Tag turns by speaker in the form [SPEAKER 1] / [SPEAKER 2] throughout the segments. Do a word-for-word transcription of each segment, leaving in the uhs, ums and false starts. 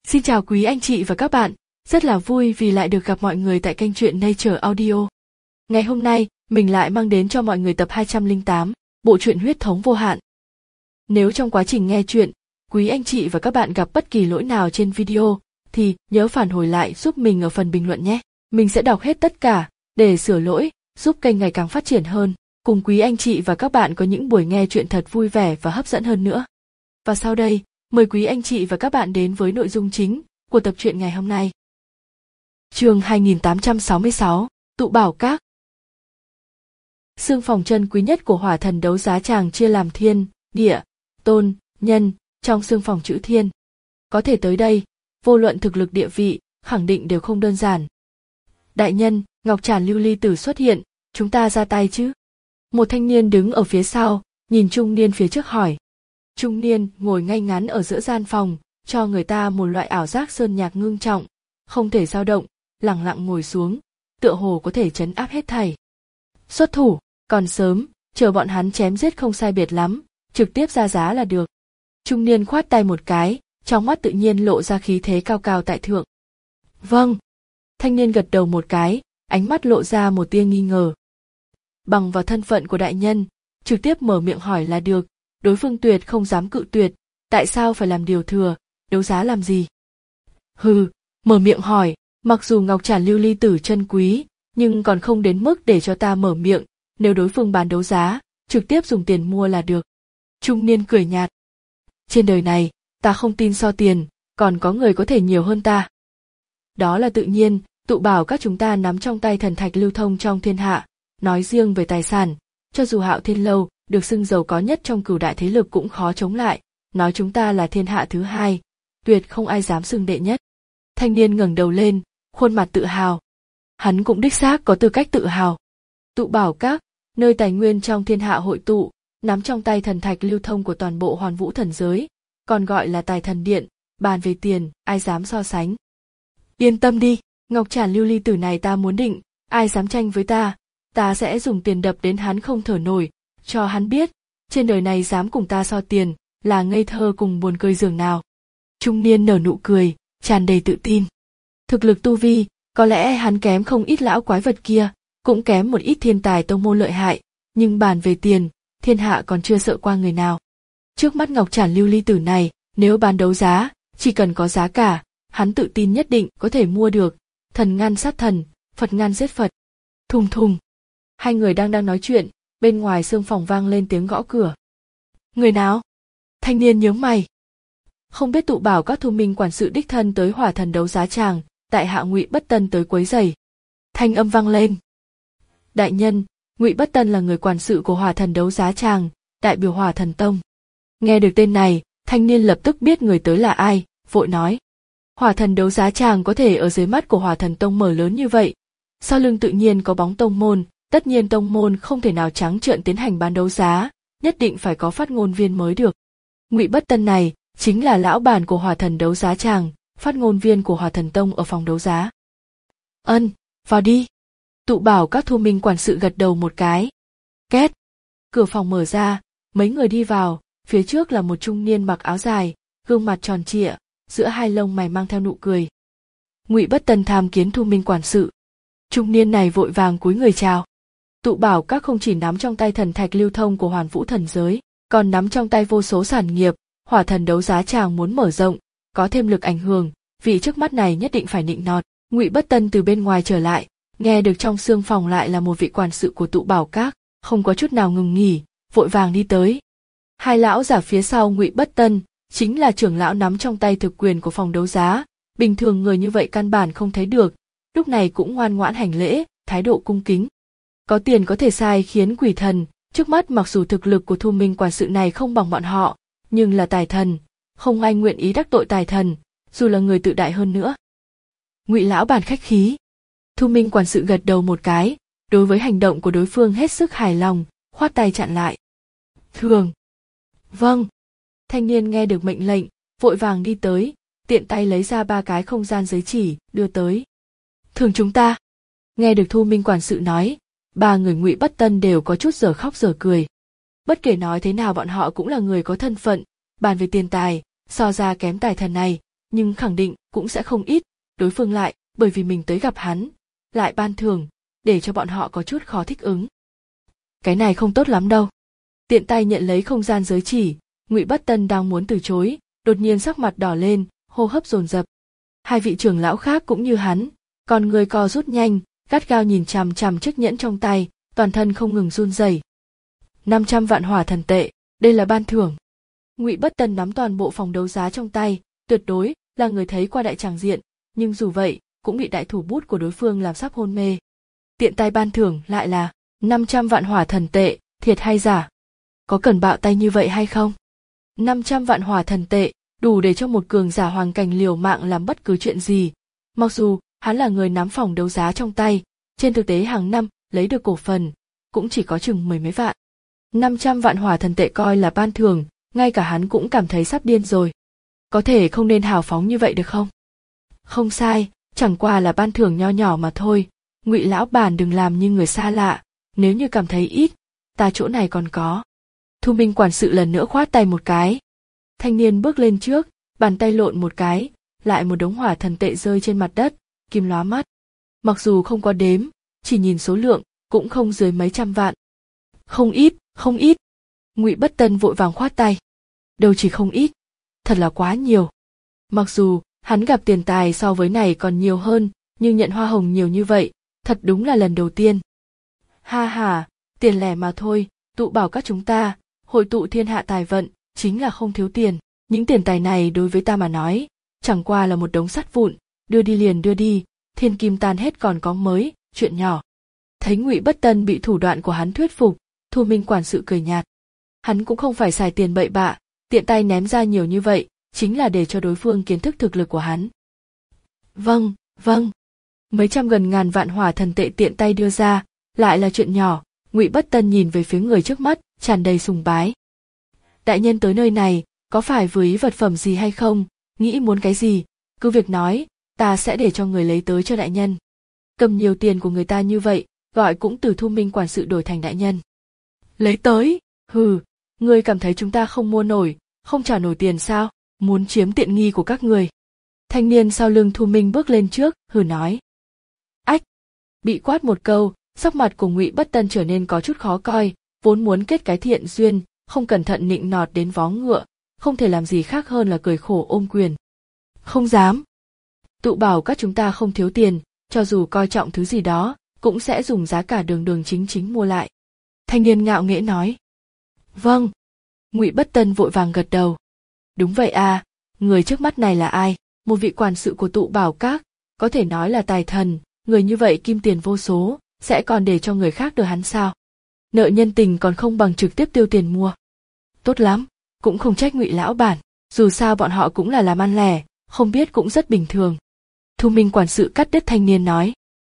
[SPEAKER 1] Xin chào quý anh chị và các bạn, rất là vui vì lại được gặp mọi người tại kênh truyện Nature Audio. Ngày hôm nay, mình lại mang đến cho mọi người tập hai trăm lẻ tám, bộ truyện Huyết thống vô hạn. Nếu trong quá trình nghe truyện, quý anh chị và các bạn gặp bất kỳ lỗi nào trên video, thì nhớ phản hồi lại giúp mình ở phần bình luận nhé. Mình sẽ đọc hết tất cả, để sửa lỗi, giúp kênh ngày càng phát triển hơn, cùng quý anh chị và các bạn có những buổi nghe truyện thật vui vẻ và hấp dẫn hơn nữa. Và sau đây, mời quý anh chị và các bạn đến với nội dung chính của tập truyện ngày hôm nay. Chương hai nghìn tám trăm sáu mươi sáu, Tụ Bảo Các. Xương phòng chân quý nhất của Hỏa Thần đấu giá tràng chia làm thiên, địa, tôn, nhân, trong xương phòng chữ thiên. Có thể tới đây, vô luận thực lực địa vị, khẳng định đều không đơn giản. Đại nhân, Ngọc Trản Lưu Ly Tử xuất hiện, chúng ta ra tay chứ? Một thanh niên đứng ở phía sau, nhìn trung niên phía trước hỏi. Trung niên ngồi ngay ngắn ở giữa gian phòng, cho người ta một loại ảo giác sơn nhạc ngưng trọng, không thể dao động, lẳng lặng ngồi xuống, tựa hồ có thể trấn áp hết thảy. Xuất thủ, còn sớm, chờ bọn hắn chém giết không sai biệt lắm, trực tiếp ra giá là được. Trung niên khoát tay một cái, trong mắt tự nhiên lộ ra khí thế cao cao tại thượng. Vâng. Thanh niên gật đầu một cái, ánh mắt lộ ra một tia nghi ngờ. Bằng vào thân phận của đại nhân, trực tiếp mở miệng hỏi là được. Đối phương tuyệt không dám cự tuyệt, tại sao phải làm điều thừa, đấu giá làm gì? Hừ, mở miệng hỏi, mặc dù Ngọc Trản Lưu Ly Tử chân quý, nhưng còn không đến mức để cho ta mở miệng, nếu đối phương bán đấu giá, trực tiếp dùng tiền mua là được. Trung niên cười nhạt. Trên đời này, ta không tin so tiền, còn có người có thể nhiều hơn ta. Đó là tự nhiên, Tụ Bảo Các chúng ta nắm trong tay thần thạch lưu thông trong thiên hạ, nói riêng về tài sản, cho dù Hạo Thiên Lâu được xưng giàu có nhất trong cửu đại thế lực cũng khó chống lại, nói chúng ta là thiên hạ thứ hai, tuyệt không ai dám xưng đệ nhất. Thanh niên ngẩng đầu lên, khuôn mặt tự hào. Hắn cũng đích xác có tư cách tự hào. Tụ Bảo Các, nơi tài nguyên trong thiên hạ hội tụ, nắm trong tay thần thạch lưu thông của toàn bộ Hoàn Vũ thần giới, còn gọi là Tài Thần Điện, bàn về tiền, ai dám so sánh. Yên tâm đi, Ngọc Trản Lưu Ly Tử này ta muốn định, ai dám tranh với ta, ta sẽ dùng tiền đập đến hắn không thở nổi. Cho hắn biết, trên đời này dám cùng ta so tiền, là ngây thơ cùng buồn cười giường nào. Trung niên nở nụ cười, tràn đầy tự tin. Thực lực tu vi, có lẽ hắn kém không ít lão quái vật kia, cũng kém một ít thiên tài tông môn lợi hại, nhưng bàn về tiền, thiên hạ còn chưa sợ qua người nào. Trước mắt Ngọc Trản Lưu Ly Tử này, nếu bán đấu giá, chỉ cần có giá cả, hắn tự tin nhất định có thể mua được. Thần ngăn sát thần, Phật ngăn giết Phật. Thùng thùng. Hai người đang đang nói chuyện. Bên ngoài xương phòng vang lên tiếng gõ cửa. Người nào? Thanh niên nhướng mày. Không biết Tụ Bảo Các Thu Minh quản sự đích thân tới Hỏa Thần đấu giá tràng, tại hạ Ngụy Bất Tân tới quấy rầy. Thanh âm vang lên. Đại nhân, Ngụy Bất Tân là người quản sự của Hỏa Thần đấu giá tràng, đại biểu Hỏa Thần Tông. Nghe được tên này, thanh niên lập tức biết người tới là ai, vội nói. Hỏa Thần đấu giá tràng có thể ở dưới mắt của Hỏa Thần Tông mở lớn như vậy, sau lưng tự nhiên có bóng tông môn. Tất nhiên tông môn không thể nào trắng trợn tiến hành bán đấu giá, nhất định phải có phát ngôn viên mới được. Ngụy Bất Tân này chính là lão bản của Hỏa Thần đấu giá tràng, phát ngôn viên của Hỏa Thần Tông ở phòng đấu giá. Ân, vào đi. Tụ Bảo Các Thu Minh quản sự gật đầu một cái. Két. Cửa phòng mở ra, mấy người đi vào, phía trước là một trung niên mặc áo dài, gương mặt tròn trịa, giữa hai lông mày mang theo nụ cười. Ngụy Bất Tân tham kiến Thu Minh quản sự. Trung niên này vội vàng cúi người chào. Tụ Bảo Các không chỉ nắm trong tay thần thạch lưu thông của Hoàn Vũ thần giới, còn nắm trong tay vô số sản nghiệp. Hỏa Thần đấu giá tràng muốn mở rộng, có thêm lực ảnh hưởng, vị trước mắt này nhất định phải nịnh nọt. Ngụy Bất Tân từ bên ngoài trở lại, nghe được trong xương phòng lại là một vị quản sự của Tụ Bảo Các, không có chút nào ngừng nghỉ, vội vàng đi tới. Hai lão giả phía sau Ngụy Bất Tân chính là trưởng lão nắm trong tay thực quyền của phòng đấu giá, bình thường người như vậy căn bản không thấy được, lúc này cũng ngoan ngoãn hành lễ, thái độ cung kính. Có tiền có thể sai khiến quỷ thần, trước mắt mặc dù thực lực của Thu Minh quản sự này không bằng bọn họ, nhưng là tài thần, không ai nguyện ý đắc tội tài thần, dù là người tự đại hơn nữa. Ngụy lão bản khách khí. Thu Minh quản sự gật đầu một cái, đối với hành động của đối phương hết sức hài lòng, khoát tay chặn lại. Thường. Vâng. Thanh niên nghe được mệnh lệnh, vội vàng đi tới, tiện tay lấy ra ba cái không gian giấy chỉ, đưa tới. Thường chúng ta. Nghe được Thu Minh quản sự nói, ba người Ngụy Bất Tân đều có chút dở khóc dở cười. Bất kể nói thế nào bọn họ cũng là người có thân phận, bàn về tiền tài, so ra kém tài thần này, nhưng khẳng định cũng sẽ không ít, đối phương lại, bởi vì mình tới gặp hắn, lại ban thưởng, để cho bọn họ có chút khó thích ứng. Cái này không tốt lắm đâu. Tiện tay nhận lấy không gian giới chỉ, Ngụy Bất Tân đang muốn từ chối, đột nhiên sắc mặt đỏ lên, hô hấp dồn dập. Hai vị trưởng lão khác cũng như hắn, còn người co rút nhanh, gắt gao nhìn chằm chằm chiếc nhẫn trong tay, toàn thân không ngừng run rẩy. năm trăm vạn hỏa thần tệ, đây là ban thưởng. Ngụy Bất Tân nắm toàn bộ phòng đấu giá trong tay, tuyệt đối là người thấy qua đại tràng diện, nhưng dù vậy cũng bị đại thủ bút của đối phương làm sắp hôn mê. Tiện tay ban thưởng lại là năm trăm vạn hỏa thần tệ, thiệt hay giả? Có cần bạo tay như vậy hay không? năm trăm vạn hỏa thần tệ, đủ để cho một cường giả hoàng cảnh liều mạng làm bất cứ chuyện gì. Mặc dù hắn là người nắm phòng đấu giá trong tay, trên thực tế hàng năm lấy được cổ phần cũng chỉ có chừng mười mấy vạn. năm trăm vạn hỏa thần tệ coi là ban thưởng, ngay cả hắn cũng cảm thấy sắp điên rồi. Có thể không nên hào phóng như vậy được không? Không sai, chẳng qua là ban thưởng nho nhỏ mà thôi. Ngụy lão bản đừng làm như người xa lạ, nếu như cảm thấy ít, ta chỗ này còn có. Thu Minh quản sự lần nữa khoát tay một cái. Thanh niên bước lên trước, bàn tay lộn một cái, lại một đống hỏa thần tệ rơi trên mặt đất, kim lóa mắt. Mặc dù không có đếm, chỉ nhìn số lượng, cũng không dưới mấy trăm vạn. Không ít, không ít. Ngụy Bất Tân vội vàng khoát tay. Đâu chỉ không ít, thật là quá nhiều. Mặc dù hắn gặp tiền tài so với này còn nhiều hơn, nhưng nhận hoa hồng nhiều như vậy, thật đúng là lần đầu tiên. Ha ha, tiền lẻ mà thôi, tụ bảo các chúng ta, hội tụ thiên hạ tài vận, chính là không thiếu tiền. Những tiền tài này đối với ta mà nói, chẳng qua là một đống sắt vụn, đưa đi liền đưa đi, thiên kim tan hết còn có mới, chuyện nhỏ. Thấy Ngụy Bất Tân bị thủ đoạn của hắn thuyết phục, Thu Minh quản sự cười nhạt. Hắn cũng không phải xài tiền bậy bạ, tiện tay ném ra nhiều như vậy, chính là để cho đối phương kiến thức thực lực của hắn. Vâng, vâng. Mấy trăm gần ngàn vạn hỏa thần tệ tiện tay đưa ra, lại là chuyện nhỏ. Ngụy Bất Tân nhìn về phía người trước mắt, tràn đầy sùng bái. Đại nhân tới nơi này, có phải vừa ý vật phẩm gì hay không, nghĩ muốn cái gì, cứ việc nói, ta sẽ để cho người lấy tới cho đại nhân. Cầm nhiều tiền của người ta như vậy, gọi cũng từ Thu Minh quản sự đổi thành đại nhân. Lấy tới, hừ, ngươi cảm thấy chúng ta không mua nổi, không trả nổi tiền sao, muốn chiếm tiện nghi của các người. Thanh niên sau lưng Thu Minh bước lên trước, hừ nói. Ách, bị quát một câu, sắc mặt của Ngụy Bất Tân trở nên có chút khó coi, vốn muốn kết cái thiện duyên, không cẩn thận nịnh nọt đến vó ngựa, không thể làm gì khác hơn là cười khổ ôm quyền. Không dám. Tụ bảo các chúng ta không thiếu tiền, cho dù coi trọng thứ gì đó, cũng sẽ dùng giá cả đường đường chính chính mua lại. Thanh niên ngạo nghễ nói. Vâng. Ngụy Bất Tân vội vàng gật đầu. Đúng vậy à, người trước mắt này là ai? Một vị quản sự của tụ bảo các, có thể nói là tài thần, người như vậy kim tiền vô số, sẽ còn để cho người khác đưa hắn sao? Nợ nhân tình còn không bằng trực tiếp tiêu tiền mua. Tốt lắm, cũng không trách Ngụy lão bản, dù sao bọn họ cũng là làm ăn lẻ, không biết cũng rất bình thường. Thu Minh quản sự cắt đứt thanh niên nói.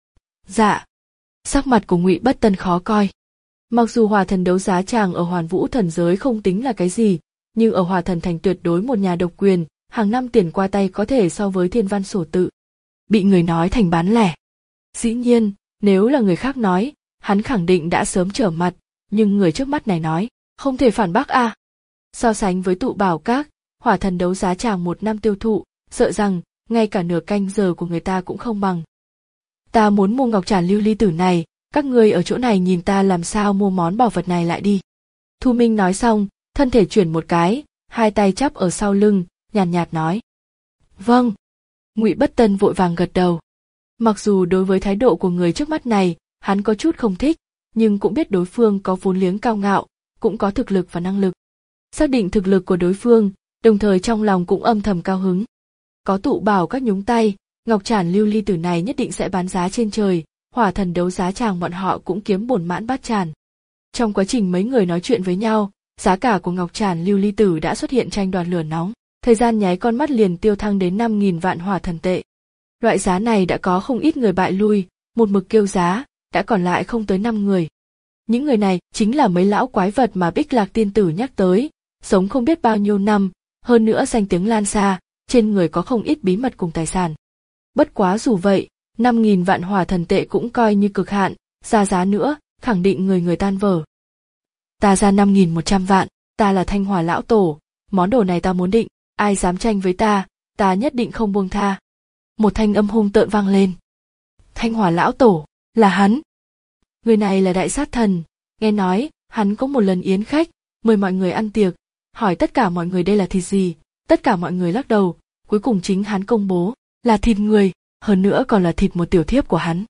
[SPEAKER 1] Dạ. Sắc mặt của Ngụy Bất Tân khó coi. Mặc dù Hỏa Thần đấu giá tràng ở Hoàn Vũ thần giới không tính là cái gì, nhưng ở Hỏa Thần thành tuyệt đối một nhà độc quyền, hàng năm tiền qua tay có thể so với thiên văn sổ tự. Bị người nói thành bán lẻ. Dĩ nhiên, nếu là người khác nói, hắn khẳng định đã sớm trở mặt, nhưng người trước mắt này nói, không thể phản bác a. À. So sánh với tụ bảo các, Hỏa Thần đấu giá tràng một năm tiêu thụ, sợ rằng ngay cả nửa canh giờ của người ta cũng không bằng. Ta muốn mua ngọc trản lưu ly tử này, các ngươi ở chỗ này nhìn ta làm sao mua món bảo vật này lại đi. Thu Minh nói xong, thân thể chuyển một cái, hai tay chắp ở sau lưng, nhàn nhạt, nhạt nói. Vâng. Ngụy Bất Tân vội vàng gật đầu. Mặc dù đối với thái độ của người trước mắt này, hắn có chút không thích, nhưng cũng biết đối phương có vốn liếng cao ngạo, cũng có thực lực và năng lực. Xác định thực lực của đối phương, đồng thời trong lòng cũng âm thầm cao hứng. Có tụ bảo các nhúng tay, ngọc trản lưu ly tử này nhất định sẽ bán giá trên trời, Hỏa Thần đấu giá tràng bọn họ cũng kiếm bổn mãn bát tràn. Trong quá trình mấy người nói chuyện với nhau, giá cả của ngọc trản lưu ly tử đã xuất hiện tranh đoạt lửa nóng, thời gian nháy con mắt liền tiêu thăng đến năm nghìn vạn hỏa thần tệ. Loại giá này đã có không ít người bại lui, một mực kêu giá, đã còn lại không tới năm người. Những người này chính là mấy lão quái vật mà Bích Lạc tiên tử nhắc tới, sống không biết bao nhiêu năm, hơn nữa danh tiếng lan xa, trên người có không ít bí mật cùng tài sản. Bất quá dù vậy, năm nghìn vạn hỏa thần tệ cũng coi như cực hạn, ra giá nữa, khẳng định người người tan vỡ. Ta ra năm nghìn một trăm vạn, ta là Thanh Hỏa lão tổ, món đồ này ta muốn định, ai dám tranh với ta, ta nhất định không buông tha. Một thanh âm hung tợn vang lên. Thanh Hỏa lão tổ, là hắn. Người này là đại sát thần, nghe nói, hắn có một lần yến khách, mời mọi người ăn tiệc, hỏi tất cả mọi người đây là thịt gì, tất cả mọi người lắc đầu, cuối cùng chính hắn công bố, là thịt người, hơn nữa còn là thịt một tiểu thiếp của hắn.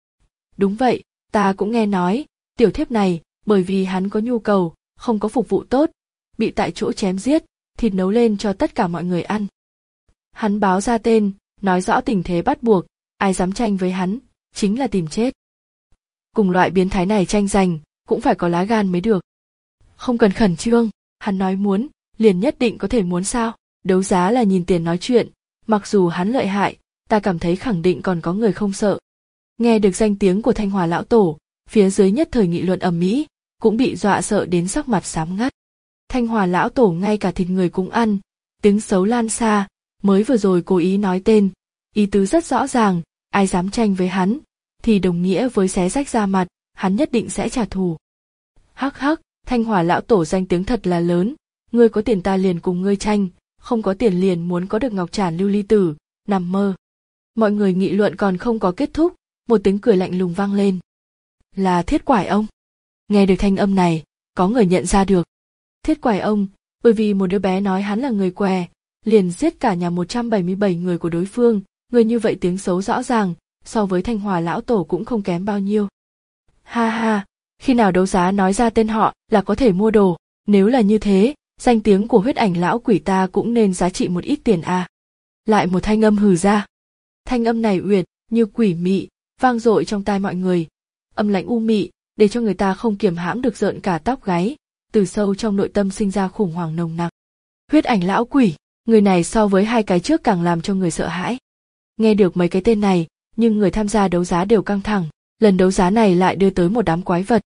[SPEAKER 1] Đúng vậy, ta cũng nghe nói, tiểu thiếp này, bởi vì hắn có nhu cầu, không có phục vụ tốt, bị tại chỗ chém giết, thịt nấu lên cho tất cả mọi người ăn. Hắn báo ra tên, nói rõ tình thế bắt buộc, ai dám tranh với hắn, chính là tìm chết. Cùng loại biến thái này tranh giành, cũng phải có lá gan mới được. Không cần khẩn trương, hắn nói muốn, liền nhất định có thể muốn sao, đấu giá là nhìn tiền nói chuyện, mặc dù hắn lợi hại, ta cảm thấy khẳng định còn có người không sợ. Nghe được danh tiếng của Thanh Hỏa lão tổ, phía dưới nhất thời nghị luận ầm ĩ, cũng bị dọa sợ đến sắc mặt xám ngắt. Thanh Hỏa lão tổ ngay cả thịt người cũng ăn, tiếng xấu lan xa, mới vừa rồi cố ý nói tên, ý tứ rất rõ ràng, ai dám tranh với hắn, thì đồng nghĩa với xé rách da mặt, hắn nhất định sẽ trả thù. Hắc hắc, Thanh Hỏa lão tổ danh tiếng thật là lớn, ngươi có tiền ta liền cùng ngươi tranh, không có tiền liền muốn có được ngọc trảm lưu ly tử, nằm mơ. Mọi người nghị luận còn không có kết thúc, một tiếng cười lạnh lùng vang lên. Là Thiết Quải ông. Nghe được thanh âm này, có người nhận ra được. Thiết Quải ông, bởi vì một đứa bé nói hắn là người què, liền giết cả nhà một trăm bảy mươi bảy người của đối phương, người như vậy tiếng xấu rõ ràng, so với Thanh Hỏa lão tổ cũng không kém bao nhiêu. Ha ha, khi nào đấu giá nói ra tên họ là có thể mua đồ, nếu là như thế, danh tiếng của Huyết Ảnh lão quỷ ta cũng nên giá trị một ít tiền à. Lại một thanh âm hừ ra. Thanh âm này uyển như quỷ mị, vang dội trong tai mọi người, âm lãnh u mị, để cho người ta không kiềm hãm được rợn cả tóc gáy, từ sâu trong nội tâm sinh ra khủng hoảng nồng nặc. Huyết Ảnh lão quỷ, người này so với hai cái trước càng làm cho người sợ hãi. Nghe được mấy cái tên này, nhưng người tham gia đấu giá đều căng thẳng, lần đấu giá này lại đưa tới một đám quái vật.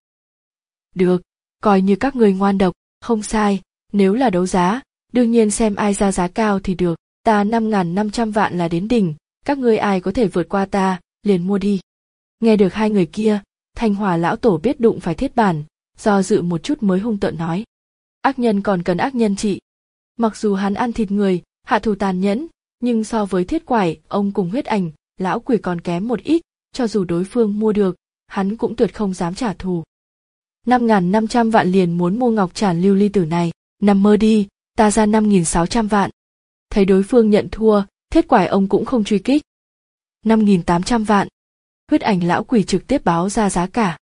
[SPEAKER 1] Được, coi như các người ngoan độc, không sai, nếu là đấu giá, đương nhiên xem ai ra giá cao thì được, ta năm nghìn năm trăm vạn là đến đỉnh, các ngươi ai có thể vượt qua ta, liền mua đi. Nghe được hai người kia, Thanh Hỏa lão tổ biết đụng phải thiết bản, do dự một chút mới hung tợn nói. Ác nhân còn cần ác nhân trị. Mặc dù hắn ăn thịt người, hạ thủ tàn nhẫn, nhưng so với Thiết Quải, ông cùng Huyết Ảnh, lão quỷ còn kém một ít, cho dù đối phương mua được, hắn cũng tuyệt không dám trả thù. năm nghìn năm trăm vạn liền muốn mua ngọc trảm lưu ly tử này, nằm mơ đi, ta ra năm nghìn sáu trăm vạn. Thấy đối phương nhận thua, Thiết Quải ông cũng không truy kích. năm nghìn tám trăm vạn. Huyết Ảnh lão quỷ trực tiếp báo ra giá cả.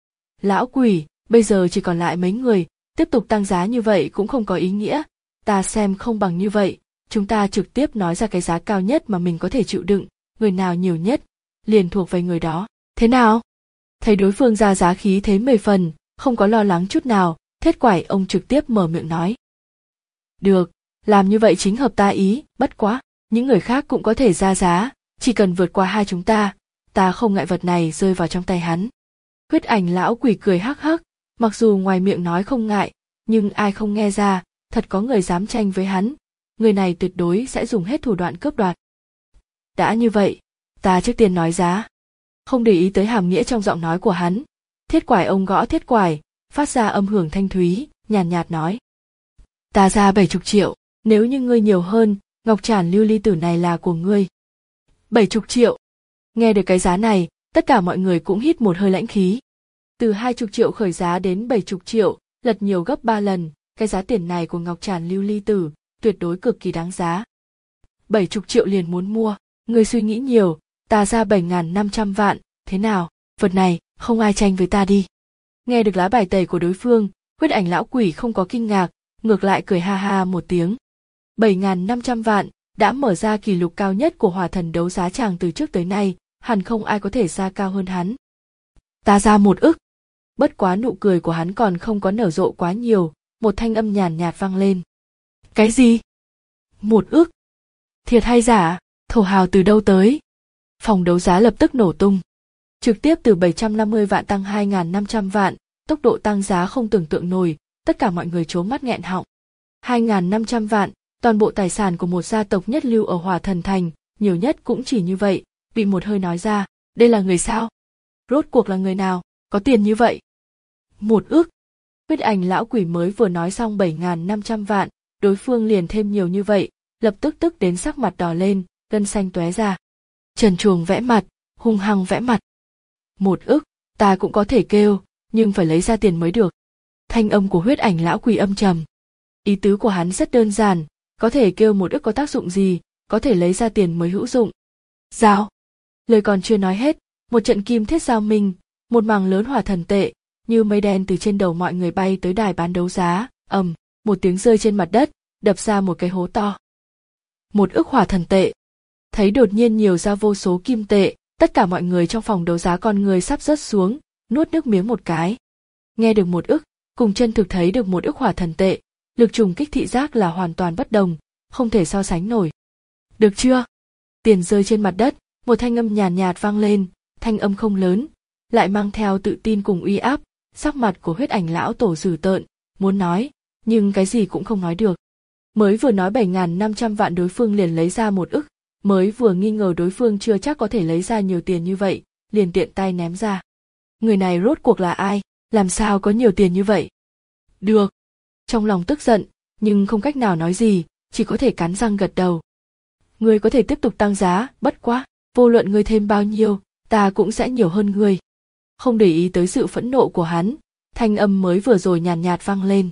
[SPEAKER 1] Lão quỷ, bây giờ chỉ còn lại mấy người, tiếp tục tăng giá như vậy cũng không có ý nghĩa, ta xem không bằng như vậy, chúng ta trực tiếp nói ra cái giá cao nhất mà mình có thể chịu đựng, người nào nhiều nhất, liền thuộc về người đó, thế nào? Thấy đối phương ra giá khí thế mười phần, không có lo lắng chút nào, Thiết Quải ông trực tiếp mở miệng nói. Được, làm như vậy chính hợp ta ý, bất quá, những người khác cũng có thể ra giá, chỉ cần vượt qua hai chúng ta, ta không ngại vật này rơi vào trong tay hắn. Huyết Ảnh lão quỷ cười hắc hắc, mặc dù ngoài miệng nói không ngại, nhưng ai không nghe ra, thật có người dám tranh với hắn, người này tuyệt đối sẽ dùng hết thủ đoạn cướp đoạt. Đã như vậy, ta trước tiên nói giá. Không để ý tới hàm nghĩa trong giọng nói của hắn, Thiết Quải ông gõ thiết quải, phát ra âm hưởng thanh thúy, nhàn nhạt, nhạt nói. Ta ra bảy chục triệu, nếu như ngươi nhiều hơn, ngọc trảm lưu ly tử này là của ngươi. Bảy chục triệu. Nghe được cái giá này, tất cả mọi người cũng hít một hơi lãnh khí. Từ hai chục triệu khởi giá đến bảy chục triệu, lật nhiều gấp ba lần, cái giá tiền này của ngọc trảm lưu ly tử, tuyệt đối cực kỳ đáng giá. Bảy chục triệu liền muốn mua, ngươi suy nghĩ nhiều, ta ra bảy nghìn năm trăm vạn, thế nào, vật này, không ai tranh với ta đi. Nghe được lá bài tẩy của đối phương, Huyết Ảnh lão quỷ không có kinh ngạc, ngược lại cười ha ha một tiếng. bảy nghìn năm trăm vạn, đã mở ra kỷ lục cao nhất của hỏa thần đấu giá tràng từ trước tới nay, hẳn không ai có thể ra cao hơn hắn. Ta ra một ức. Bất quá nụ cười của hắn còn không có nở rộ quá nhiều, một thanh âm nhàn nhạt vang lên. Cái gì? Một ức? Thiệt hay giả? Thổ hào từ đâu tới? Phòng đấu giá lập tức nổ tung. Trực tiếp từ bảy trăm năm mươi vạn tăng hai nghìn năm trăm vạn, tốc độ tăng giá không tưởng tượng nổi, tất cả mọi người trố mắt nghẹn họng. hai nghìn năm trăm vạn, toàn bộ tài sản của một gia tộc nhất lưu ở Hỏa Thần Thành, nhiều nhất cũng chỉ như vậy, bị một hơi nói ra, đây là người sao? Rốt cuộc là người nào, có tiền như vậy? Một ức. Huyết Ảnh lão quỷ mới vừa nói xong bảy nghìn năm trăm vạn, đối phương liền thêm nhiều như vậy, lập tức tức đến sắc mặt đỏ lên, gân xanh tóe ra. Trần Truồng vẽ mặt, hung hăng vẽ mặt. Một ức, ta cũng có thể kêu, nhưng phải lấy ra tiền mới được. Thanh âm của huyết ảnh lão quỷ âm trầm. Ý tứ của hắn rất đơn giản, có thể kêu một ức có tác dụng gì, có thể lấy ra tiền mới hữu dụng. Giao. Lời còn chưa nói hết, một trận kim thiết giao minh, một mảng lớn hỏa thần tệ, như mây đen từ trên đầu mọi người bay tới đài bán đấu giá, ầm, một tiếng rơi trên mặt đất, đập ra một cái hố to. Một ức hỏa thần tệ. Thấy đột nhiên nhiều ra vô số kim tệ, tất cả mọi người trong phòng đấu giá con người sắp rớt xuống, nuốt nước miếng một cái. Nghe được một ức, cùng chân thực thấy được một ức hỏa thần tệ, lực trùng kích thị giác là hoàn toàn bất đồng, không thể so sánh nổi. Được chưa? Tiền rơi trên mặt đất, một thanh âm nhàn nhạt, nhạt vang lên, thanh âm không lớn, lại mang theo tự tin cùng uy áp, sắc mặt của huyết ảnh lão tổ dữ tợn, muốn nói, nhưng cái gì cũng không nói được. Mới vừa nói bảy nghìn năm trăm vạn đối phương liền lấy ra một ức, mới vừa nghi ngờ đối phương chưa chắc có thể lấy ra nhiều tiền như vậy, liền tiện tay ném ra. Người này rốt cuộc là ai, làm sao có nhiều tiền như vậy? Được. Trong lòng tức giận, nhưng không cách nào nói gì, chỉ có thể cắn răng gật đầu. Ngươi có thể tiếp tục tăng giá, bất quá, vô luận ngươi thêm bao nhiêu, ta cũng sẽ nhiều hơn ngươi. Không để ý tới sự phẫn nộ của hắn, thanh âm mới vừa rồi nhàn nhạt, nhạt vang lên.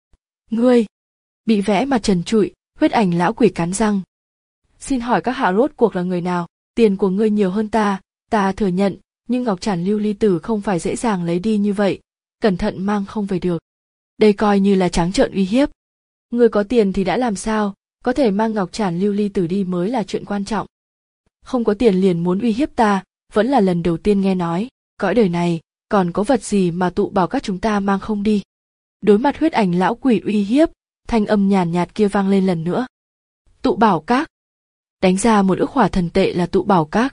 [SPEAKER 1] Ngươi! Bị vẽ mặt trần trụi, huyết ảnh lão quỷ cắn răng. Xin hỏi các hạ rốt cuộc là người nào, tiền của ngươi nhiều hơn ta, ta thừa nhận, nhưng ngọc trản lưu ly tử không phải dễ dàng lấy đi như vậy, cẩn thận mang không về được. Đây coi như là trắng trợn uy hiếp. Ngươi có tiền thì đã làm sao, có thể mang ngọc trản lưu ly tử đi mới là chuyện quan trọng. Không có tiền liền muốn uy hiếp ta, vẫn là lần đầu tiên nghe nói, cõi đời này, còn có vật gì mà tụ bảo các chúng ta mang không đi. Đối mặt huyết ảnh lão quỷ uy hiếp, thanh âm nhàn nhạt kia vang lên lần nữa. Tụ bảo các. Đánh ra một ức hỏa thần tệ là tụ bảo các.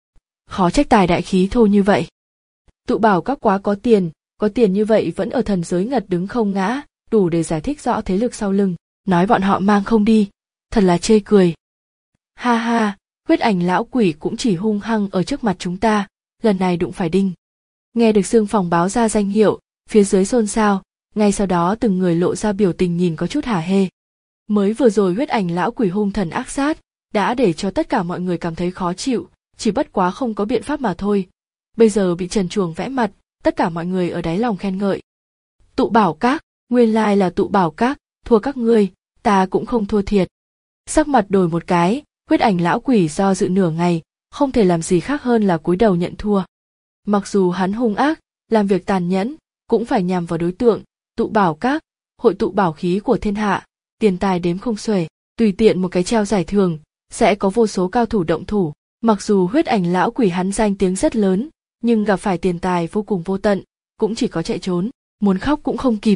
[SPEAKER 1] Khó trách tài đại khí thô như vậy. Tụ bảo các quá có tiền, có tiền như vậy vẫn ở thần giới ngật đứng không ngã, đủ để giải thích rõ thế lực sau lưng, nói bọn họ mang không đi, thật là chê cười. Ha ha, huyết ảnh lão quỷ cũng chỉ hung hăng ở trước mặt chúng ta, lần này đụng phải đinh. Nghe được xương phòng báo ra danh hiệu, phía dưới xôn xao, ngay sau đó từng người lộ ra biểu tình nhìn có chút hả hê. Mới vừa rồi huyết ảnh lão quỷ hung thần ác sát, đã để cho tất cả mọi người cảm thấy khó chịu, chỉ bất quá không có biện pháp mà thôi. Bây giờ bị Trần Truồng vẽ mặt, tất cả mọi người ở đáy lòng khen ngợi. Tụ bảo các, nguyên lai là tụ bảo các, thua các ngươi, ta cũng không thua thiệt. Sắc mặt đổi một cái, huyết ảnh lão quỷ do dự nửa ngày, không thể làm gì khác hơn là cúi đầu nhận thua. Mặc dù hắn hung ác, làm việc tàn nhẫn, cũng phải nhằm vào đối tượng, tụ bảo các, hội tụ bảo khí của thiên hạ, tiền tài đếm không xuể, tùy tiện một cái treo giải thưởng, sẽ có vô số cao thủ động thủ. Mặc dù huyết ảnh lão quỷ hắn danh tiếng rất lớn, nhưng gặp phải tiền tài vô cùng vô tận, cũng chỉ có chạy trốn, muốn khóc cũng không kịp.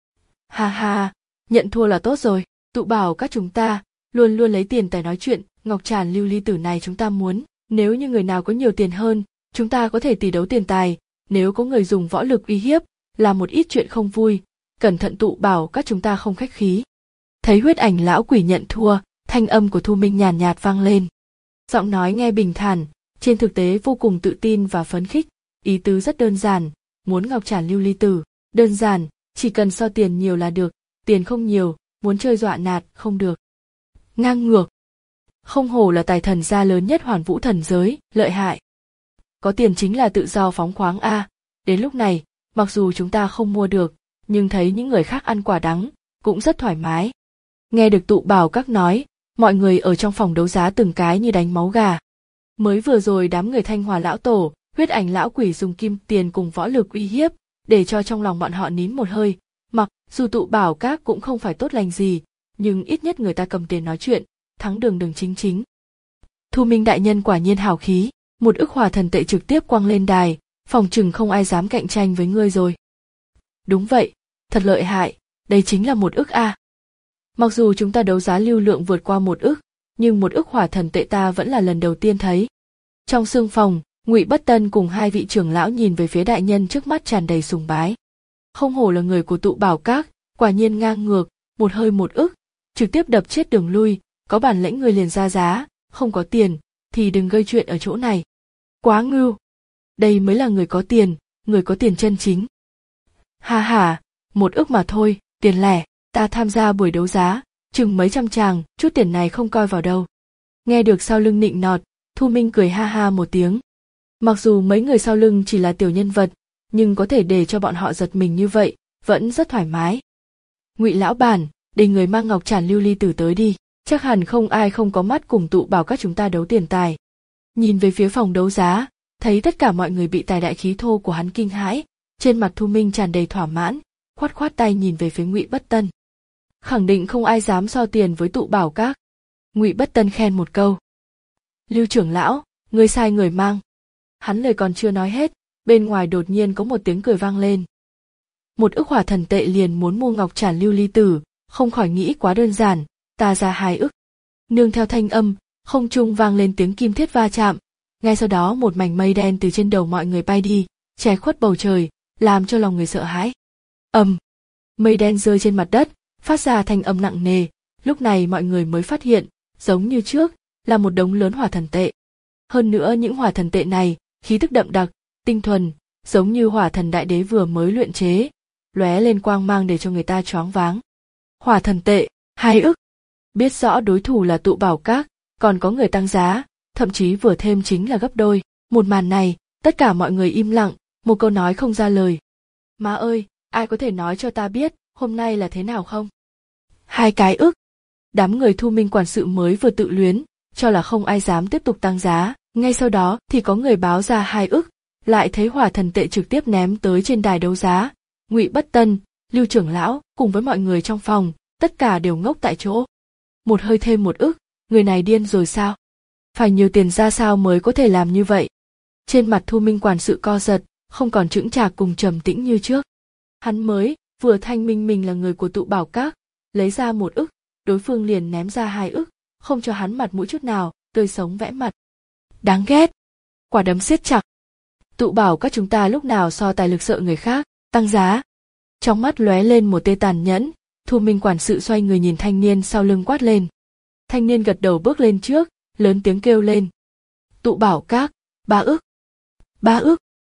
[SPEAKER 1] Ha ha, nhận thua là tốt rồi, tụ bảo các chúng ta, luôn luôn lấy tiền tài nói chuyện, ngọc tràn lưu ly tử này chúng ta muốn, nếu như người nào có nhiều tiền hơn, chúng ta có thể tỷ đấu tiền tài, nếu có người dùng võ lực uy hiếp, làm một ít chuyện không vui, cẩn thận tụ bảo các chúng ta không khách khí. Thấy huyết ảnh lão quỷ nhận thua, thanh âm của Thu Minh nhàn nhạt vang lên. Giọng nói nghe bình thản, trên thực tế vô cùng tự tin và phấn khích, ý tứ rất đơn giản, muốn ngọc trản lưu ly tử, đơn giản, chỉ cần so tiền nhiều là được, tiền không nhiều, muốn chơi dọa nạt, không được. Ngang ngược. Không hổ là tài thần gia lớn nhất hoàn vũ thần giới, lợi hại. Có tiền chính là tự do phóng khoáng a. À. Đến lúc này, mặc dù chúng ta không mua được, nhưng thấy những người khác ăn quả đắng, cũng rất thoải mái. Nghe được tụ bảo các nói, mọi người ở trong phòng đấu giá từng cái như đánh máu gà. Mới vừa rồi đám người Thanh Hòa lão tổ, huyết ảnh lão quỷ dùng kim tiền cùng võ lực uy hiếp, để cho trong lòng bọn họ nín một hơi. Mặc dù tụ bảo các cũng không phải tốt lành gì, nhưng ít nhất người ta cầm tiền nói chuyện, thắng đường đường chính chính. Thu Minh đại nhân quả nhiên hào khí, một ức hỏa thần tệ trực tiếp quăng lên đài, phòng chừng không ai dám cạnh tranh với ngươi rồi. Đúng vậy, thật lợi hại, đây chính là một ức a. Mặc dù chúng ta đấu giá lưu lượng vượt qua một ức, nhưng một ức hỏa thần tệ ta vẫn là lần đầu tiên thấy. Trong sương phòng, Ngụy Bất Tân cùng hai vị trưởng lão nhìn về phía đại nhân trước mắt tràn đầy sùng bái. Không hổ là người của tụ bảo các, quả nhiên ngang ngược, một hơi một ức, trực tiếp đập chết đường lui, có bản lĩnh người liền ra giá, không có tiền, thì đừng gây chuyện ở chỗ này. Quá ngưu! Đây mới là người có tiền, người có tiền chân chính. Ha ha, một ức mà thôi, tiền lẻ, ta tham gia buổi đấu giá, chừng mấy trăm tràng, chút tiền này không coi vào đâu. Nghe được sau lưng nịnh nọt, Thu Minh cười ha ha một tiếng. Mặc dù mấy người sau lưng chỉ là tiểu nhân vật, nhưng có thể để cho bọn họ giật mình như vậy, vẫn rất thoải mái. Ngụy lão bản, để người mang ngọc trản lưu ly tử tới đi, chắc hẳn không ai không có mắt cùng tụ bảo các chúng ta đấu tiền tài. Nhìn về phía phòng đấu giá, thấy tất cả mọi người bị tài đại khí thô của hắn kinh hãi, trên mặt Thu Minh tràn đầy thỏa mãn, khoát khoát tay nhìn về phía Ngụy Bất Tân. Khẳng định không ai dám so tiền với tụ bảo các. Ngụy Bất Tân khen một câu. Lưu trưởng lão, ngươi sai người mang. Hắn lời còn chưa nói hết, bên ngoài đột nhiên có một tiếng cười vang lên. Một ức hỏa thần tệ liền muốn mua ngọc trản lưu ly tử, không khỏi nghĩ quá đơn giản, ta ra hai ức. Nương theo thanh âm, không trung vang lên tiếng kim thiết va chạm, ngay sau đó một mảnh mây đen từ trên đầu mọi người bay đi, che khuất bầu trời, làm cho lòng người sợ hãi. Ầm, mây đen rơi trên mặt đất, phát ra thanh âm nặng nề, lúc này mọi người mới phát hiện, giống như trước, là một đống lớn hỏa thần tệ. Hơn nữa những hỏa thần tệ này, khí tức đậm đặc, tinh thuần, giống như hỏa thần đại đế vừa mới luyện chế, lóe lên quang mang để cho người ta choáng váng. Hỏa thần tệ, hai ức. Biết rõ đối thủ là tụ bảo các, còn có người tăng giá, thậm chí vừa thêm chính là gấp đôi. Một màn này, tất cả mọi người im lặng, một câu nói không ra lời. Má ơi, ai có thể nói cho ta biết, hôm nay là thế nào không? Hai cái ức. Đám người Thu Minh quản sự mới vừa tự luyến, cho là không ai dám tiếp tục tăng giá, ngay sau đó thì có người báo ra hai ức, lại thấy hỏa thần tệ trực tiếp ném tới trên đài đấu giá. Ngụy Bất Tân, Lưu trưởng lão cùng với mọi người trong phòng, tất cả đều ngốc tại chỗ. Một hơi thêm một ức, người này điên rồi sao? Phải nhiều tiền ra sao mới có thể làm như vậy? Trên mặt Thu Minh quản sự co giật, không còn chững chạc cùng trầm tĩnh như trước. Hắn mới vừa thanh minh mình là người của tụ bảo các, lấy ra một ức, đối phương liền ném ra hai ức, không cho hắn mặt mũi chút nào, tươi sống vẽ mặt. Đáng ghét. Quả đấm siết chặt. Tụ bảo các chúng ta lúc nào so tài lực sợ người khác, tăng giá. Trong mắt lóe lên một tia tàn nhẫn, Thu Minh quản sự xoay người nhìn thanh niên sau lưng quát lên. Thanh niên gật đầu bước lên trước, lớn tiếng kêu lên. Tụ bảo các, ba ức. Ba ức.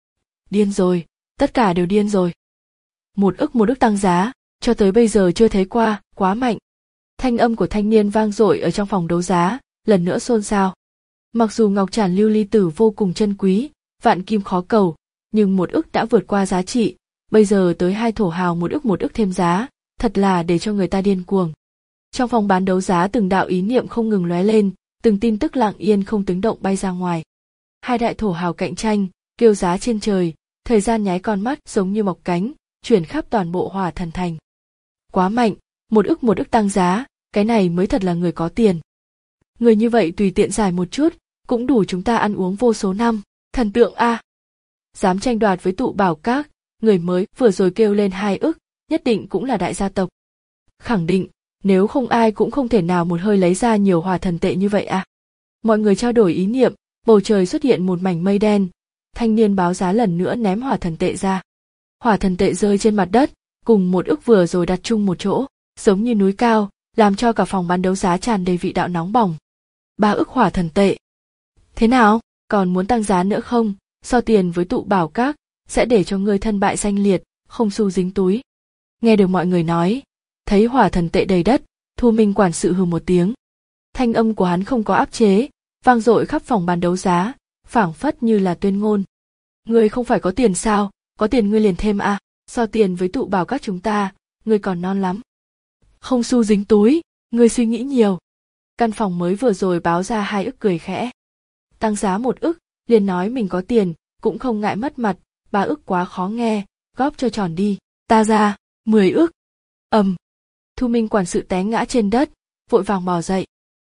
[SPEAKER 1] Điên rồi, tất cả đều điên rồi. Một ức một ức tăng giá, cho tới bây giờ chưa thấy qua, quá mạnh. Thanh âm của thanh niên vang dội ở trong phòng đấu giá, lần nữa xôn xao. Mặc dù ngọc trản lưu ly tử vô cùng chân quý, vạn kim khó cầu, nhưng một ức đã vượt qua giá trị, bây giờ tới hai thổ hào một ức một ức thêm giá, thật là để cho người ta điên cuồng. Trong phòng bán đấu giá từng đạo ý niệm không ngừng lóe lên, từng tin tức lặng yên không tiếng động bay ra ngoài. Hai đại thổ hào cạnh tranh, kêu giá trên trời, thời gian nháy con mắt giống như mọc cánh, chuyển khắp toàn bộ Hỏa Thần Thành. Quá mạnh, một ức một ức tăng giá, cái này mới thật là người có tiền. Người như vậy tùy tiện giải một chút, cũng đủ chúng ta ăn uống vô số năm, thần tượng a. Dám tranh đoạt với tụ bảo các, người mới vừa rồi kêu lên hai ức, nhất định cũng là đại gia tộc. Khẳng định, nếu không ai cũng không thể nào một hơi lấy ra nhiều hỏa thần tệ như vậy à. Mọi người trao đổi ý niệm, bầu trời xuất hiện một mảnh mây đen, thanh niên báo giá lần nữa ném hỏa thần tệ ra. Hỏa thần tệ rơi trên mặt đất, cùng một ức vừa rồi đặt chung một chỗ, giống như núi cao, làm cho cả phòng bán đấu giá tràn đầy vị đạo nóng bỏng. Ba ức hỏa thần tệ. Thế nào, còn muốn tăng giá nữa không? So tiền với tụ bảo các, sẽ để cho ngươi thân bại danh liệt, không xu dính túi. Nghe được mọi người nói, thấy hỏa thần tệ đầy đất, Thu Minh quản sự hừ một tiếng. Thanh âm của hắn không có áp chế, vang dội khắp phòng bán đấu giá, phảng phất như là tuyên ngôn. Ngươi không phải có tiền sao, có tiền ngươi liền thêm à, so tiền với tụ bảo các chúng ta, ngươi còn non lắm. Không xu dính túi, ngươi suy nghĩ nhiều. Căn phòng mới vừa rồi báo ra hai ức cười khẽ. Tăng giá một ức, liền nói mình có tiền, cũng không ngại mất mặt, ba ức quá khó nghe, góp cho tròn đi, ta ra, mười ức. Ầm. Thu Minh quản sự té ngã trên đất, vội vàng bò dậy.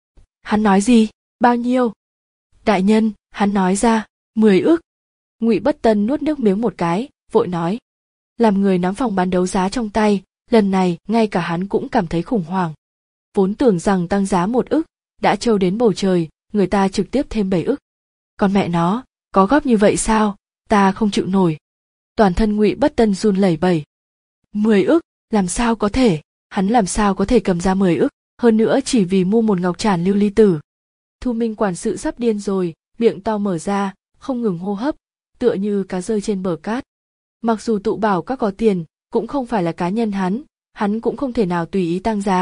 [SPEAKER 1] Hắn nói gì? Bao nhiêu? Đại nhân, hắn nói ra, mười ức. Ngụy Bất Tân nuốt nước miếng một cái, vội nói. Làm người nắm phòng bán đấu giá trong tay, lần này ngay cả hắn cũng cảm thấy khủng hoảng. Vốn tưởng rằng tăng giá một ức, đã trâu đến bầu trời, người ta trực tiếp thêm bảy ức. Còn mẹ nó, có góp như vậy sao, ta không chịu nổi. Toàn thân Ngụy Bất Tân run lẩy bẩy. Mười ức, làm sao có thể, hắn làm sao có thể cầm ra mười ức, hơn nữa chỉ vì mua một ngọc trản lưu ly tử. Thu Minh quản sự sắp điên rồi, miệng to mở ra, không ngừng hô hấp, tựa như cá rơi trên bờ cát. Mặc dù tụ bảo các có tiền, cũng không phải là cá nhân hắn, hắn cũng không thể nào tùy ý tăng giá,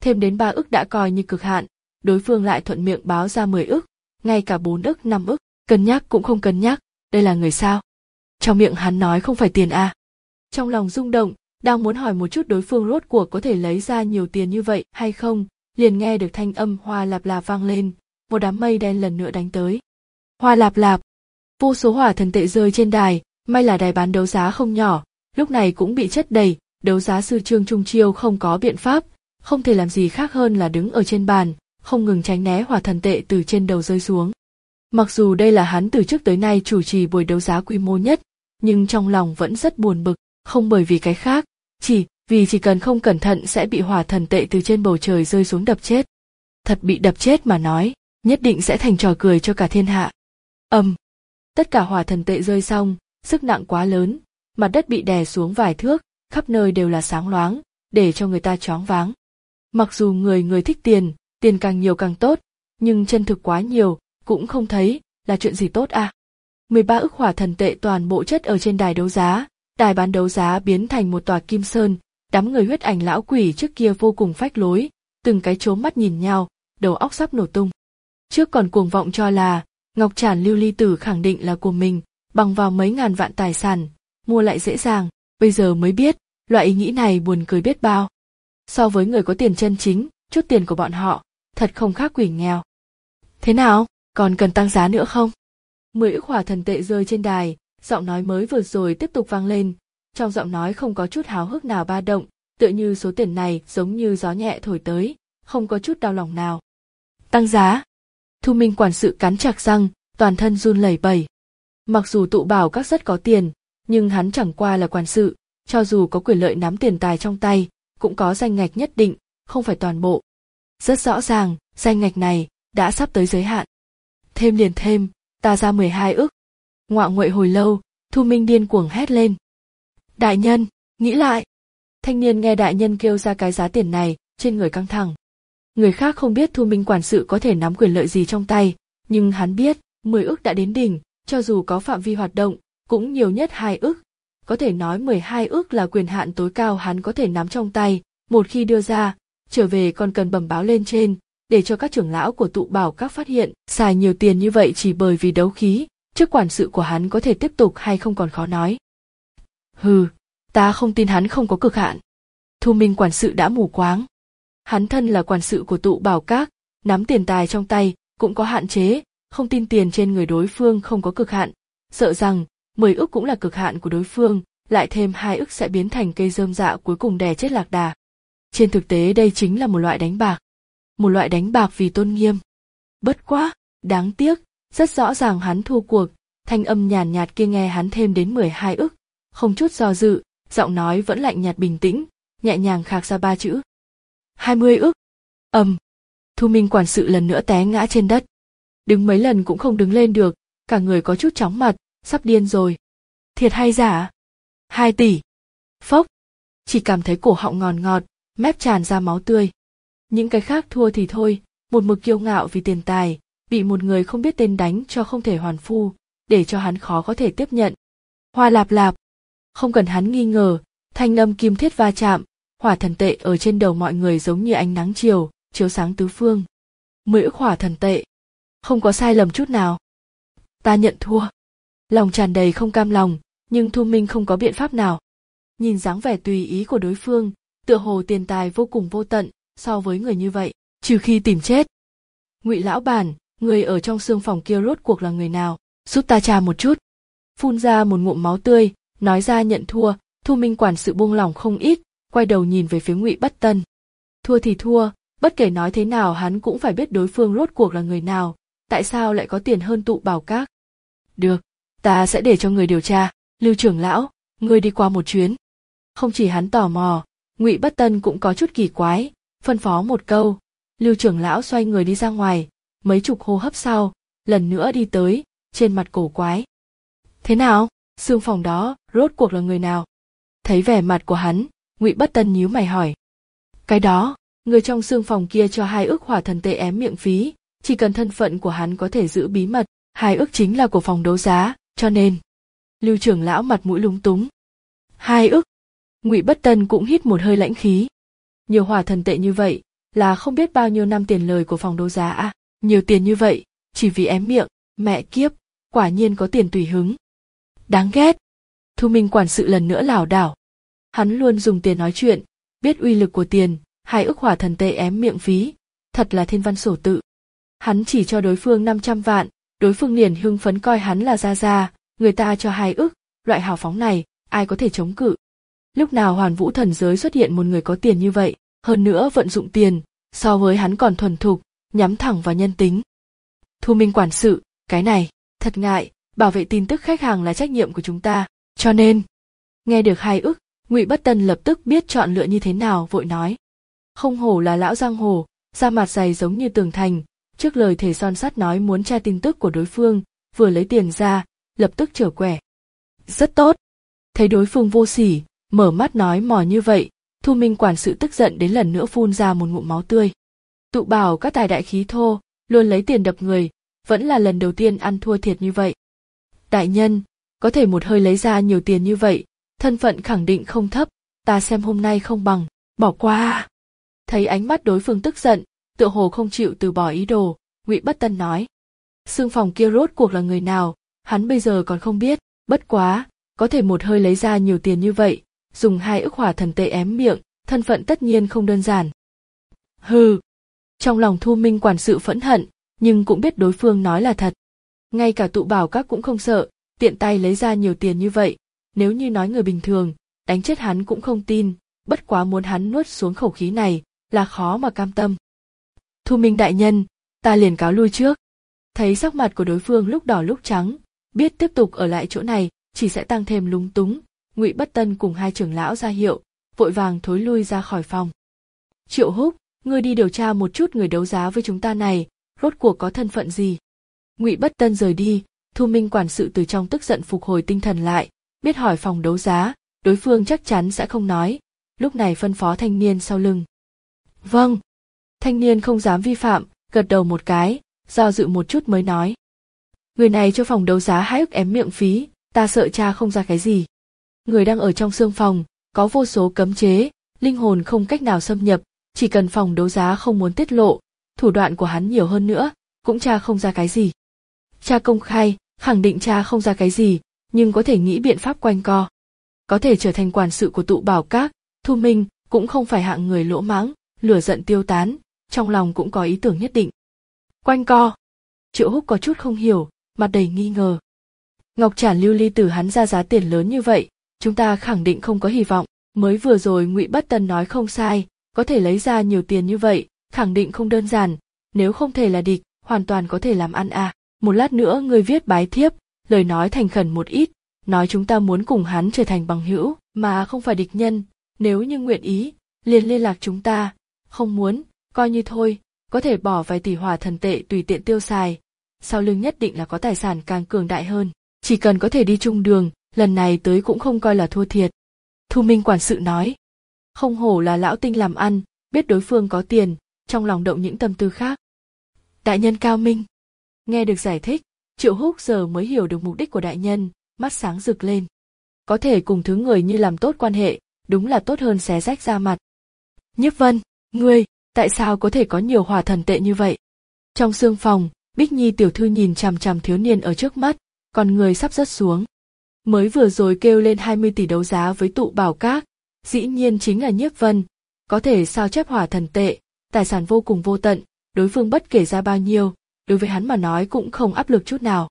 [SPEAKER 1] thêm đến ba ức đã coi như cực hạn, đối phương lại thuận miệng báo ra mười ức, ngay cả bốn ức, năm ức, cân nhắc cũng không cân nhắc, đây là người sao? Trong miệng hắn nói không phải tiền à? Trong lòng rung động, đang muốn hỏi một chút đối phương rốt cuộc có thể lấy ra nhiều tiền như vậy hay không, liền nghe được thanh âm hoa lạp lạp vang lên, một đám mây đen lần nữa đánh tới. Hoa lạp lạp, vô số hỏa thần tệ rơi trên đài, may là đài bán đấu giá không nhỏ, lúc này cũng bị chất đầy, đấu giá sư Trương Trung Chiêu không có biện pháp, không thể làm gì khác hơn là đứng ở trên bàn, không ngừng tránh né hỏa thần tệ từ trên đầu rơi xuống. Mặc dù đây là hắn từ trước tới nay chủ trì buổi đấu giá quy mô nhất, nhưng trong lòng vẫn rất buồn bực, không bởi vì cái khác, chỉ vì chỉ cần không cẩn thận sẽ bị hỏa thần tệ từ trên bầu trời rơi xuống đập chết. Thật bị đập chết mà nói, nhất định sẽ thành trò cười cho cả thiên hạ. Ầm, um, tất cả hỏa thần tệ rơi xong, sức nặng quá lớn, mặt đất bị đè xuống vài thước, khắp nơi đều là sáng loáng, để cho người ta choáng váng. Mặc dù người người thích tiền, tiền càng nhiều càng tốt, nhưng chân thực quá nhiều, cũng không thấy là chuyện gì tốt à. mười ba ức hỏa thần tệ toàn bộ chất ở trên đài đấu giá, đài bán đấu giá biến thành một tòa kim sơn, đám người huyết ảnh lão quỷ trước kia vô cùng phách lối, từng cái trố mắt nhìn nhau, đầu óc sắp nổ tung. Trước còn cuồng vọng cho là ngọc trản lưu ly tử khẳng định là của mình, bằng vào mấy ngàn vạn tài sản, mua lại dễ dàng, bây giờ mới biết, loại ý nghĩ này buồn cười biết bao. So với người có tiền chân chính, chút tiền của bọn họ, thật không khác quỷ nghèo. Thế nào, còn cần tăng giá nữa không? Mười ức hỏa thần tệ rơi trên đài, giọng nói mới vừa rồi tiếp tục vang lên, trong giọng nói không có chút háo hức nào ba động, tựa như số tiền này giống như gió nhẹ thổi tới, không có chút đau lòng nào. Tăng giá. Thu Minh quản sự cắn chặt răng, toàn thân run lẩy bẩy. Mặc dù tụ bảo các rất có tiền, nhưng hắn chẳng qua là quản sự, cho dù có quyền lợi nắm tiền tài trong tay, cũng có danh ngạch nhất định, không phải toàn bộ. Rất rõ ràng, danh ngạch này đã sắp tới giới hạn. Thêm liền thêm, ta ra mười hai ức. Ngoạ nguậy hồi lâu, Thu Minh điên cuồng hét lên. Đại nhân, nghĩ lại. Thanh niên nghe đại nhân kêu ra cái giá tiền này, trên người căng thẳng. Người khác không biết Thu Minh quản sự có thể nắm quyền lợi gì trong tay, nhưng hắn biết, mười ức đã đến đỉnh, cho dù có phạm vi hoạt động, cũng nhiều nhất hai ức. Có thể nói mười hai ức là quyền hạn tối cao hắn có thể nắm trong tay, một khi đưa ra, trở về còn cần bẩm báo lên trên, để cho các trưởng lão của tụ bảo các phát hiện, xài nhiều tiền như vậy chỉ bởi vì đấu khí, chức quản sự của hắn có thể tiếp tục hay không còn khó nói. Hừ, ta không tin hắn không có cực hạn. Thu Minh quản sự đã mù quáng. Hắn thân là quản sự của tụ bảo các, nắm tiền tài trong tay, cũng có hạn chế, không tin tiền trên người đối phương không có cực hạn, sợ rằng mười ức cũng là cực hạn của đối phương, lại thêm hai ức sẽ biến thành cây rơm rạ cuối cùng đè chết lạc đà. Trên thực tế đây chính là một loại đánh bạc. Một loại đánh bạc vì tôn nghiêm. Bất quá, đáng tiếc, rất rõ ràng hắn thua cuộc, thanh âm nhàn nhạt kia nghe hắn thêm đến mười hai ức, không chút do dự, giọng nói vẫn lạnh nhạt bình tĩnh, nhẹ nhàng khạc ra ba chữ. hai mươi ức. Ầm. Um, Thu Minh quản sự lần nữa té ngã trên đất. Đứng mấy lần cũng không đứng lên được, cả người có chút chóng mặt, sắp điên rồi. Thiệt hay giả? Hai tỷ. Phốc. Chỉ cảm thấy cổ họng ngọt ngọt, mép tràn ra máu tươi. Những cái khác thua thì thôi, một mực kiêu ngạo vì tiền tài, bị một người không biết tên đánh cho không thể hoàn phu, để cho hắn khó có thể tiếp nhận. Hoa lạp lạp. Không cần hắn nghi ngờ, thanh âm kim thiết va chạm, hỏa thần tệ ở trên đầu mọi người giống như ánh nắng chiều, chiếu sáng tứ phương. Mười ức hỏa thần tệ. Không có sai lầm chút nào. Ta nhận thua. Lòng tràn đầy không cam lòng, nhưng Thu Minh không có biện pháp nào. Nhìn dáng vẻ tùy ý của đối phương, tựa hồ tiền tài vô cùng vô tận, so với người như vậy, trừ khi tìm chết. Ngụy lão bản, người ở trong xương phòng kia rốt cuộc là người nào, giúp ta tra một chút. Phun ra một ngụm máu tươi, nói ra nhận thua, Thu Minh quản sự buông lòng không ít, quay đầu nhìn về phía Ngụy Bất Tân. Thua thì thua, bất kể nói thế nào hắn cũng phải biết đối phương rốt cuộc là người nào, tại sao lại có tiền hơn tụ bảo các. Được, ta sẽ để cho người điều tra. Lưu trưởng lão, ngươi đi qua một chuyến. Không chỉ hắn tò mò, Ngụy Bất Tân cũng có chút kỳ quái, phân phó một câu. Lưu trưởng lão xoay người đi ra ngoài, mấy chục hô hấp sau, lần nữa đi tới, trên mặt cổ quái. Thế nào, xương phòng đó, rốt cuộc là người nào? Thấy vẻ mặt của hắn, Ngụy Bất Tân nhíu mày hỏi. Cái đó, người trong xương phòng kia cho hai ức hỏa thần tệ ém miệng phí, chỉ cần thân phận của hắn có thể giữ bí mật, hai ức chính là của phòng đấu giá, cho nên. Lưu trưởng lão mặt mũi lúng túng. Hai ức. Ngụy Bất Tân cũng hít một hơi lãnh khí. Nhiều hỏa thần tệ như vậy, là không biết bao nhiêu năm tiền lời của phòng đấu giá à, nhiều tiền như vậy, chỉ vì ém miệng, mẹ kiếp, quả nhiên có tiền tùy hứng. Đáng ghét. Thu Minh quản sự lần nữa lảo đảo. Hắn luôn dùng tiền nói chuyện, biết uy lực của tiền, hai ức hỏa thần tệ ém miệng phí, thật là thiên văn sổ tự. Hắn chỉ cho đối phương năm trăm vạn, đối phương liền hưng phấn coi hắn là gia gia, người ta cho hai ức, loại hào phóng này, ai có thể chống cự. Lúc nào Hoàn Vũ thần giới xuất hiện một người có tiền như vậy, hơn nữa vận dụng tiền, so với hắn còn thuần thục, nhắm thẳng vào nhân tính. Thu Minh quản sự, cái này, thật ngại, bảo vệ tin tức khách hàng là trách nhiệm của chúng ta, cho nên. Nghe được hai ức, Ngụy Bất Tân lập tức biết chọn lựa như thế nào, vội nói. Không hổ là lão giang hồ, da mặt dày giống như tường thành, trước lời thề son sắt nói muốn tra tin tức của đối phương, vừa lấy tiền ra, lập tức trở quẻ. Rất tốt. Thấy đối phương vô sỉ, mở mắt nói mò như vậy, Thu Minh quản sự tức giận đến lần nữa phun ra một ngụm máu tươi. Tụ bảo các tài đại khí thô, luôn lấy tiền đập người, vẫn là lần đầu tiên ăn thua thiệt như vậy. Đại nhân, có thể một hơi lấy ra nhiều tiền như vậy, thân phận khẳng định không thấp, ta xem hôm nay không bằng, bỏ qua. Thấy ánh mắt đối phương tức giận, tựa hồ không chịu từ bỏ ý đồ, Ngụy Bất Tân nói. Xương phòng kia rốt cuộc là người nào, hắn bây giờ còn không biết, bất quá, có thể một hơi lấy ra nhiều tiền như vậy, dùng hai ức hỏa thần tệ ém miệng, thân phận tất nhiên không đơn giản. Hừ. Trong lòng Thu Minh quản sự phẫn hận, nhưng cũng biết đối phương nói là thật. Ngay cả tụ bảo các cũng không sợ, tiện tay lấy ra nhiều tiền như vậy, nếu như nói người bình thường, đánh chết hắn cũng không tin, bất quá muốn hắn nuốt xuống khẩu khí này, là khó mà cam tâm. Thu Minh đại nhân, ta liền cáo lui trước. Thấy sắc mặt của đối phương lúc đỏ lúc trắng, biết tiếp tục ở lại chỗ này, chỉ sẽ tăng thêm lúng túng, Ngụy Bất Tân cùng hai trưởng lão ra hiệu, vội vàng thối lui ra khỏi phòng. Triệu Húc, ngươi đi điều tra một chút người đấu giá với chúng ta này, rốt cuộc có thân phận gì. Ngụy Bất Tân rời đi, Thu Minh quản sự từ trong tức giận phục hồi tinh thần lại, biết hỏi phòng đấu giá, đối phương chắc chắn sẽ không nói, lúc này phân phó thanh niên sau lưng. Vâng. Thanh niên không dám vi phạm, gật đầu một cái, do dự một chút mới nói. Người này cho phòng đấu giá hai ức ém miệng phí, ta sợ cha không ra cái gì. Người đang ở trong xương phòng, có vô số cấm chế, linh hồn không cách nào xâm nhập, chỉ cần phòng đấu giá không muốn tiết lộ, thủ đoạn của hắn nhiều hơn nữa, cũng tra không ra cái gì. Cha công khai, khẳng định cha không ra cái gì, nhưng có thể nghĩ biện pháp quanh co. Có thể trở thành quản sự của tụ bảo các, Thu Minh cũng không phải hạng người lỗ mãng, lửa giận tiêu tán, trong lòng cũng có ý tưởng nhất định. Quanh co. Triệu Húc có chút không hiểu, mặt đầy nghi ngờ. Ngọc Trản lưu ly tử hắn ra giá tiền lớn như vậy, chúng ta khẳng định không có hy vọng. Mới vừa rồi Ngụy Bất Tân nói không sai, có thể lấy ra nhiều tiền như vậy, khẳng định không đơn giản, nếu không thể là địch, hoàn toàn có thể làm ăn à. Một lát nữa ngươi viết bái thiếp, lời nói thành khẩn một ít, nói chúng ta muốn cùng hắn trở thành bằng hữu, mà không phải địch nhân, nếu như nguyện ý, liền liên lạc chúng ta, không muốn, coi như thôi, có thể bỏ vài tỷ hỏa thần tệ tùy tiện tiêu xài, sau lưng nhất định là có tài sản càng cường đại hơn, chỉ cần có thể đi chung đường, lần này tới cũng không coi là thua thiệt. Thu Minh quản sự nói, không hổ là lão tinh làm ăn, biết đối phương có tiền, trong lòng động những tâm tư khác. Đại nhân cao minh. Nghe được giải thích, Triệu Húc giờ mới hiểu được mục đích của đại nhân, mắt sáng rực lên. Có thể cùng thứ người như làm tốt quan hệ, đúng là tốt hơn xé rách da mặt. Nhiếp Vân, ngươi, tại sao có thể có nhiều hỏa thần tệ như vậy? Trong xương phòng, Bích Nhi tiểu thư nhìn chằm chằm thiếu niên ở trước mắt, còn người sắp rớt xuống. Mới vừa rồi kêu lên hai mươi tỷ đấu giá với tụ bảo các, dĩ nhiên chính là Nhiếp Vân, có thể sao chép hỏa thần tệ, tài sản vô cùng vô tận, đối phương bất kể ra bao nhiêu, đối với hắn mà nói cũng không áp lực chút nào.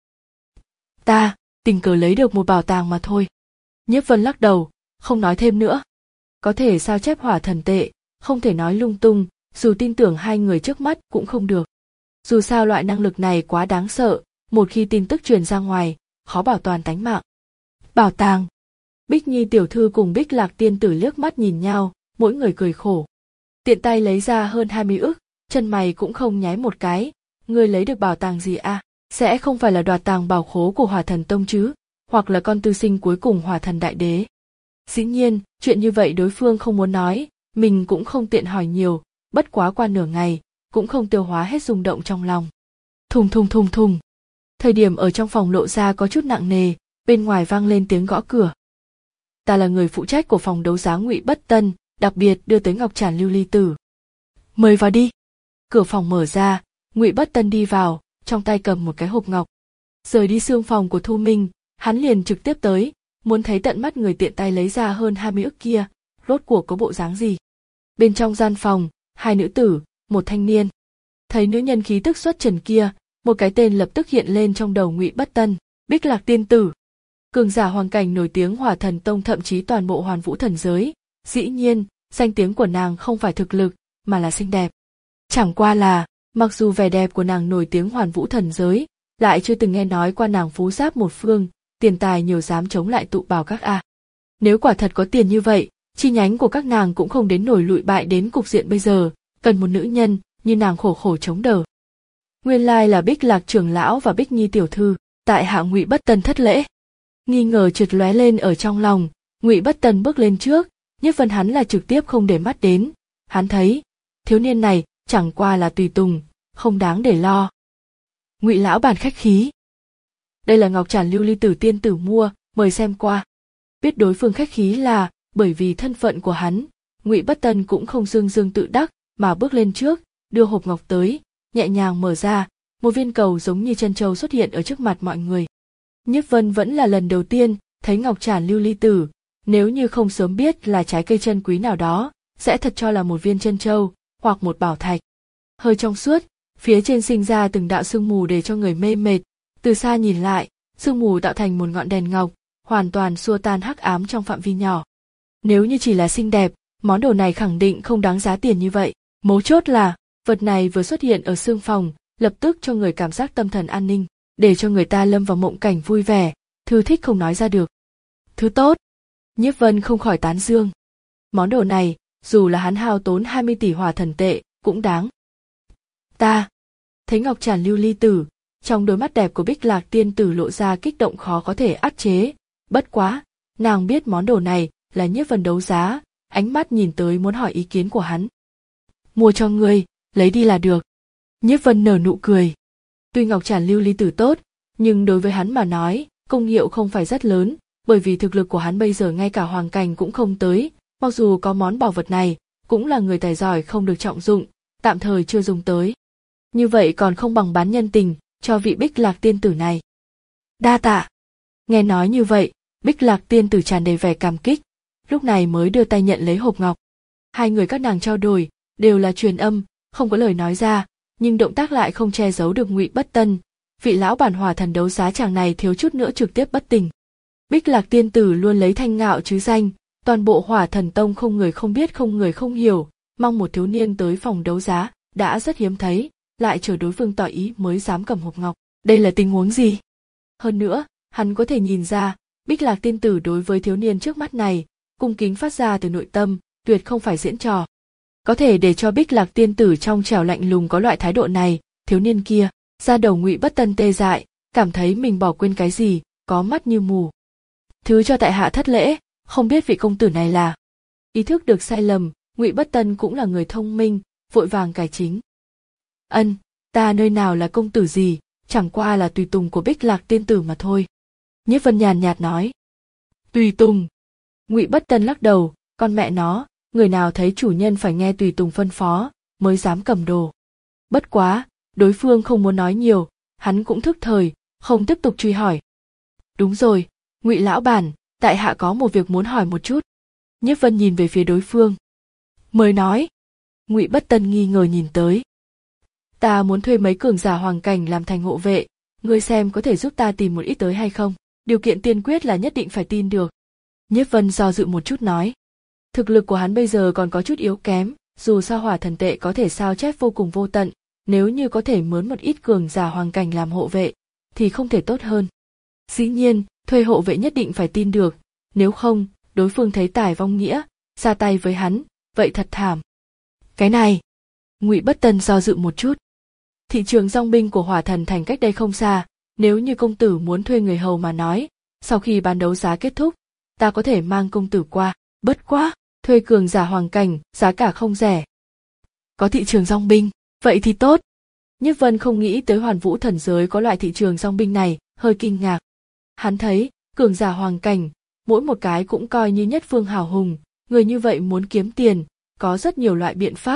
[SPEAKER 1] Ta, tình cờ lấy được một bảo tàng mà thôi. Nhiếp Vân lắc đầu, không nói thêm nữa. Có thể sao chép hỏa thần tệ, không thể nói lung tung, dù tin tưởng hai người trước mắt cũng không được. Dù sao loại năng lực này quá đáng sợ, một khi tin tức truyền ra ngoài, khó bảo toàn tánh mạng. Bảo tàng. Bích Nhi tiểu thư cùng Bích Lạc tiên tử liếc mắt nhìn nhau, mỗi người cười khổ. Tiện tay lấy ra hơn hai mươi ức, chân mày cũng không nháy một cái. Ngươi lấy được bảo tàng gì à? Sẽ không phải là đoạt tàng bảo khố của Hỏa Thần Tông chứ, hoặc là con tư sinh cuối cùng Hỏa Thần Đại Đế. Dĩ nhiên, chuyện như vậy đối phương không muốn nói, mình cũng không tiện hỏi nhiều, bất quá qua nửa ngày, cũng không tiêu hóa hết rung động trong lòng. Thùng thùng thùng thùng. Thời điểm ở trong phòng lộ ra có chút nặng nề, bên ngoài vang lên tiếng gõ cửa. Ta là người phụ trách của phòng đấu giá Ngụy Bất Tân, đặc biệt đưa tới Ngọc Trản lưu ly tử. Mời vào đi. Cửa phòng mở ra, Ngụy Bất Tân đi vào, trong tay cầm một cái hộp ngọc. Rời đi xương phòng của Thu Minh, hắn liền trực tiếp tới, muốn thấy tận mắt người tiện tay lấy ra hơn hai mươi ức kia, rốt cuộc có bộ dáng gì. Bên trong gian phòng, hai nữ tử, một thanh niên. Thấy nữ nhân khí tức xuất trần kia, một cái tên lập tức hiện lên trong đầu Ngụy Bất Tân, Bích Lạc tiên tử. Cường giả hoàng cảnh nổi tiếng Hỏa Thần Tông, thậm chí toàn bộ Hoàn Vũ thần giới. Dĩ nhiên, danh tiếng của nàng không phải thực lực, mà là xinh đẹp. Chẳng qua là, mặc dù vẻ đẹp của nàng nổi tiếng Hoàn Vũ thần giới, lại chưa từng nghe nói qua nàng phú giáp một phương, tiền tài nhiều dám chống lại tụ bảo các a. Nếu quả thật có tiền như vậy, chi nhánh của các nàng cũng không đến nổi lụi bại đến cục diện bây giờ, cần một nữ nhân như nàng khổ khổ chống đỡ. Nguyên lai là Bích Lạc trưởng lão và Bích Nhi tiểu thư, tại hạ Ngụy Bất Tân thất lễ. Nghi ngờ chợt lóe lên ở trong lòng, Ngụy Bất Tân bước lên trước, Nhiếp Vân hắn là trực tiếp không để mắt đến, hắn thấy, thiếu niên này chẳng qua là tùy tùng, không đáng để lo. Ngụy lão bản khách khí. Đây là ngọc trản lưu ly tử tiên tử mua, mời xem qua. Biết đối phương khách khí là bởi vì thân phận của hắn, Ngụy Bất Tân cũng không dương dương tự đắc, mà bước lên trước, đưa hộp ngọc tới, nhẹ nhàng mở ra, một viên cầu giống như chân châu xuất hiện ở trước mặt mọi người. Nhiếp Vân vẫn là lần đầu tiên thấy ngọc trản lưu ly tử, nếu như không sớm biết là trái cây chân quý nào đó, sẽ thật cho là một viên chân châu hoặc một bảo thạch. Hơi trong suốt, phía trên sinh ra từng đạo sương mù để cho người mê mệt, từ xa nhìn lại, sương mù tạo thành một ngọn đèn ngọc, hoàn toàn xua tan hắc ám trong phạm vi nhỏ. Nếu như chỉ là xinh đẹp, món đồ này khẳng định không đáng giá tiền như vậy. Mấu chốt là, vật này vừa xuất hiện ở xương phòng, lập tức cho người cảm giác tâm thần an ninh, để cho người ta lâm vào mộng cảnh vui vẻ, thư thích không nói ra được. Thứ tốt. Nhiếp Vân không khỏi tán dương. Món đồ này, dù là hắn hao tốn hai mươi tỷ hỏa thần tệ, cũng đáng. Ta. Thấy ngọc trản lưu ly tử, trong đôi mắt đẹp của Bích Lạc tiên tử lộ ra kích động khó có thể áp chế. Bất quá, nàng biết món đồ này là Nhiếp Vân đấu giá, ánh mắt nhìn tới muốn hỏi ý kiến của hắn. Mua cho ngươi, lấy đi là được. Nhiếp Vân nở nụ cười. Tuy ngọc trản lưu ly tử tốt, nhưng đối với hắn mà nói, công hiệu không phải rất lớn, bởi vì thực lực của hắn bây giờ ngay cả hoàng cảnh cũng không tới, mặc dù có món bảo vật này, cũng là người tài giỏi không được trọng dụng, tạm thời chưa dùng tới. Như vậy còn không bằng bán nhân tình cho vị Bích Lạc tiên tử này. Đa tạ. Nghe nói như vậy, Bích Lạc tiên tử tràn đầy vẻ cảm kích, lúc này mới đưa tay nhận lấy hộp ngọc. Hai người các nàng trao đổi, đều là truyền âm, không có lời nói ra, nhưng động tác lại không che giấu được Ngụy Bất Tân. Vị lão bản Hỏa Thần đấu giá chàng này thiếu chút nữa trực tiếp bất tỉnh. Bích Lạc tiên tử luôn lấy thanh ngạo chứ danh, toàn bộ Hỏa Thần Tông không người không biết không người không hiểu, mong một thiếu niên tới phòng đấu giá đã rất hiếm thấy, lại chờ đối phương tỏ ý mới dám cầm hộp ngọc. Đây là tình huống gì? Hơn nữa, hắn có thể nhìn ra, Bích Lạc tiên tử đối với thiếu niên trước mắt này, cung kính phát ra từ nội tâm, tuyệt không phải diễn trò. Có thể để cho Bích Lạc tiên tử trong trẻo lạnh lùng có loại thái độ này, thiếu niên kia, ra đầu Ngụy Bất Tân tê dại, cảm thấy mình bỏ quên cái gì, có mắt như mù. Thứ cho tại hạ thất lễ, không biết vị công tử này là. Ý thức được sai lầm, Ngụy Bất Tân cũng là người thông minh, vội vàng cải chính. Ân, ta nơi nào là công tử gì, chẳng qua là tùy tùng của Bích Lạc tiên tử mà thôi. Nhiếp Vân nhàn nhạt nói. Tùy tùng. Ngụy Bất Tân lắc đầu, con mẹ nó, người nào thấy chủ nhân phải nghe tùy tùng phân phó, mới dám cầm đồ. Bất quá, đối phương không muốn nói nhiều, hắn cũng thức thời, không tiếp tục truy hỏi. Đúng rồi, Ngụy lão bản, tại hạ có một việc muốn hỏi một chút. Nhiếp Vân nhìn về phía đối phương. Mời nói. Ngụy Bất Tân nghi ngờ nhìn tới. Ta muốn thuê mấy cường giả hoàng cảnh làm thành hộ vệ, ngươi xem có thể giúp ta tìm một ít tới hay không? Điều kiện tiên quyết là nhất định phải tin được. Nhiếp Vân do dự một chút nói. Thực lực của hắn bây giờ còn có chút yếu kém, dù sao hỏa thần tệ có thể sao chép vô cùng vô tận, nếu như có thể mướn một ít cường giả hoàng cảnh làm hộ vệ, thì không thể tốt hơn. Dĩ nhiên, thuê hộ vệ nhất định phải tin được, nếu không, đối phương thấy tài vong nghĩa, ra tay với hắn, vậy thật thảm. Cái này, Ngụy Bất Tân do dự một chút. Thị trường dong binh của Hỏa Thần Thành cách đây không xa, nếu như công tử muốn thuê người hầu mà nói, sau khi bán đấu giá kết thúc, ta có thể mang công tử qua, bất quá, thuê cường giả hoàng cảnh, giá cả không rẻ. Có thị trường dong binh, vậy thì tốt. Nhiếp Vân không nghĩ tới Hoàn Vũ thần giới có loại thị trường dong binh này, hơi kinh ngạc. Hắn thấy, cường giả hoàng cảnh, mỗi một cái cũng coi như nhất phương hào hùng, người như vậy muốn kiếm tiền, có rất nhiều loại biện pháp,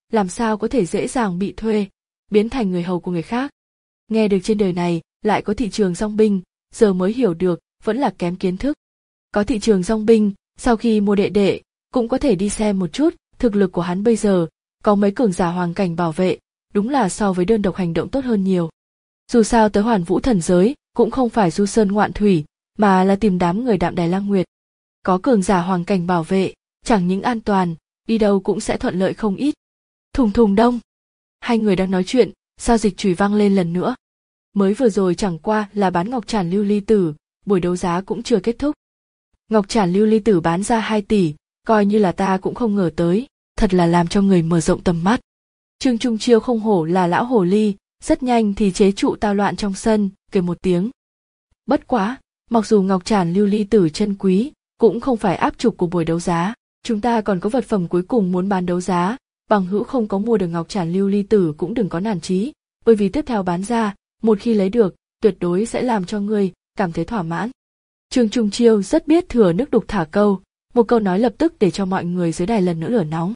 [SPEAKER 1] làm sao có thể dễ dàng bị thuê, biến thành người hầu của người khác. Nghe được trên đời này lại có thị trường dong binh, giờ mới hiểu được, vẫn là kém kiến thức. Có thị trường dong binh, sau khi mua đệ đệ, cũng có thể đi xem một chút, thực lực của hắn bây giờ, có mấy cường giả hoàng cảnh bảo vệ, đúng là so với đơn độc hành động tốt hơn nhiều. Dù sao tới Hoàn Vũ thần giới, cũng không phải du sơn ngoạn thủy, mà là tìm đám người Đạm Đài Lang Nguyệt. Có cường giả hoàng cảnh bảo vệ, chẳng những an toàn, đi đâu cũng sẽ thuận lợi không ít. Thùng thùng đông. Hai người đang nói chuyện, giao dịch chùy vang lên lần nữa. Mới vừa rồi chẳng qua là bán ngọc trản lưu ly tử, buổi đấu giá cũng chưa kết thúc. Ngọc trản lưu ly tử bán ra hai tỷ, coi như là ta cũng không ngờ tới, thật là làm cho người mở rộng tầm mắt. Trương Trung Chiêu không hổ là lão hồ ly, rất nhanh thì chế trụ tao loạn trong sân, cười một tiếng. Bất quá, mặc dù ngọc trản lưu ly tử chân quý, cũng không phải áp trục của buổi đấu giá, chúng ta còn có vật phẩm cuối cùng muốn bán đấu giá, bằng hữu không có mua được ngọc trản lưu ly tử cũng đừng có nản chí, bởi vì tiếp theo bán ra, một khi lấy được, tuyệt đối sẽ làm cho ngươi cảm thấy thỏa mãn. Trương Trung Chiêu rất biết thừa nước đục thả câu, một câu nói lập tức để cho mọi người dưới đài lần nữa lửa nóng.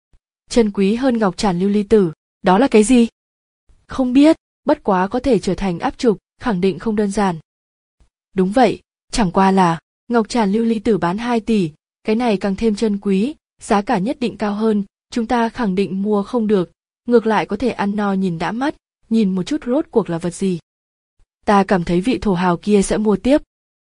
[SPEAKER 1] Chân quý hơn ngọc trản lưu ly tử, đó là cái gì? Không biết, bất quá có thể trở thành áp trục, khẳng định không đơn giản. Đúng vậy, chẳng qua là, ngọc trản lưu ly tử bán hai tỷ, cái này càng thêm chân quý, giá cả nhất định cao hơn, chúng ta khẳng định mua không được, ngược lại có thể ăn no nhìn đã mắt, nhìn một chút rốt cuộc là vật gì. Ta cảm thấy vị thổ hào kia sẽ mua tiếp.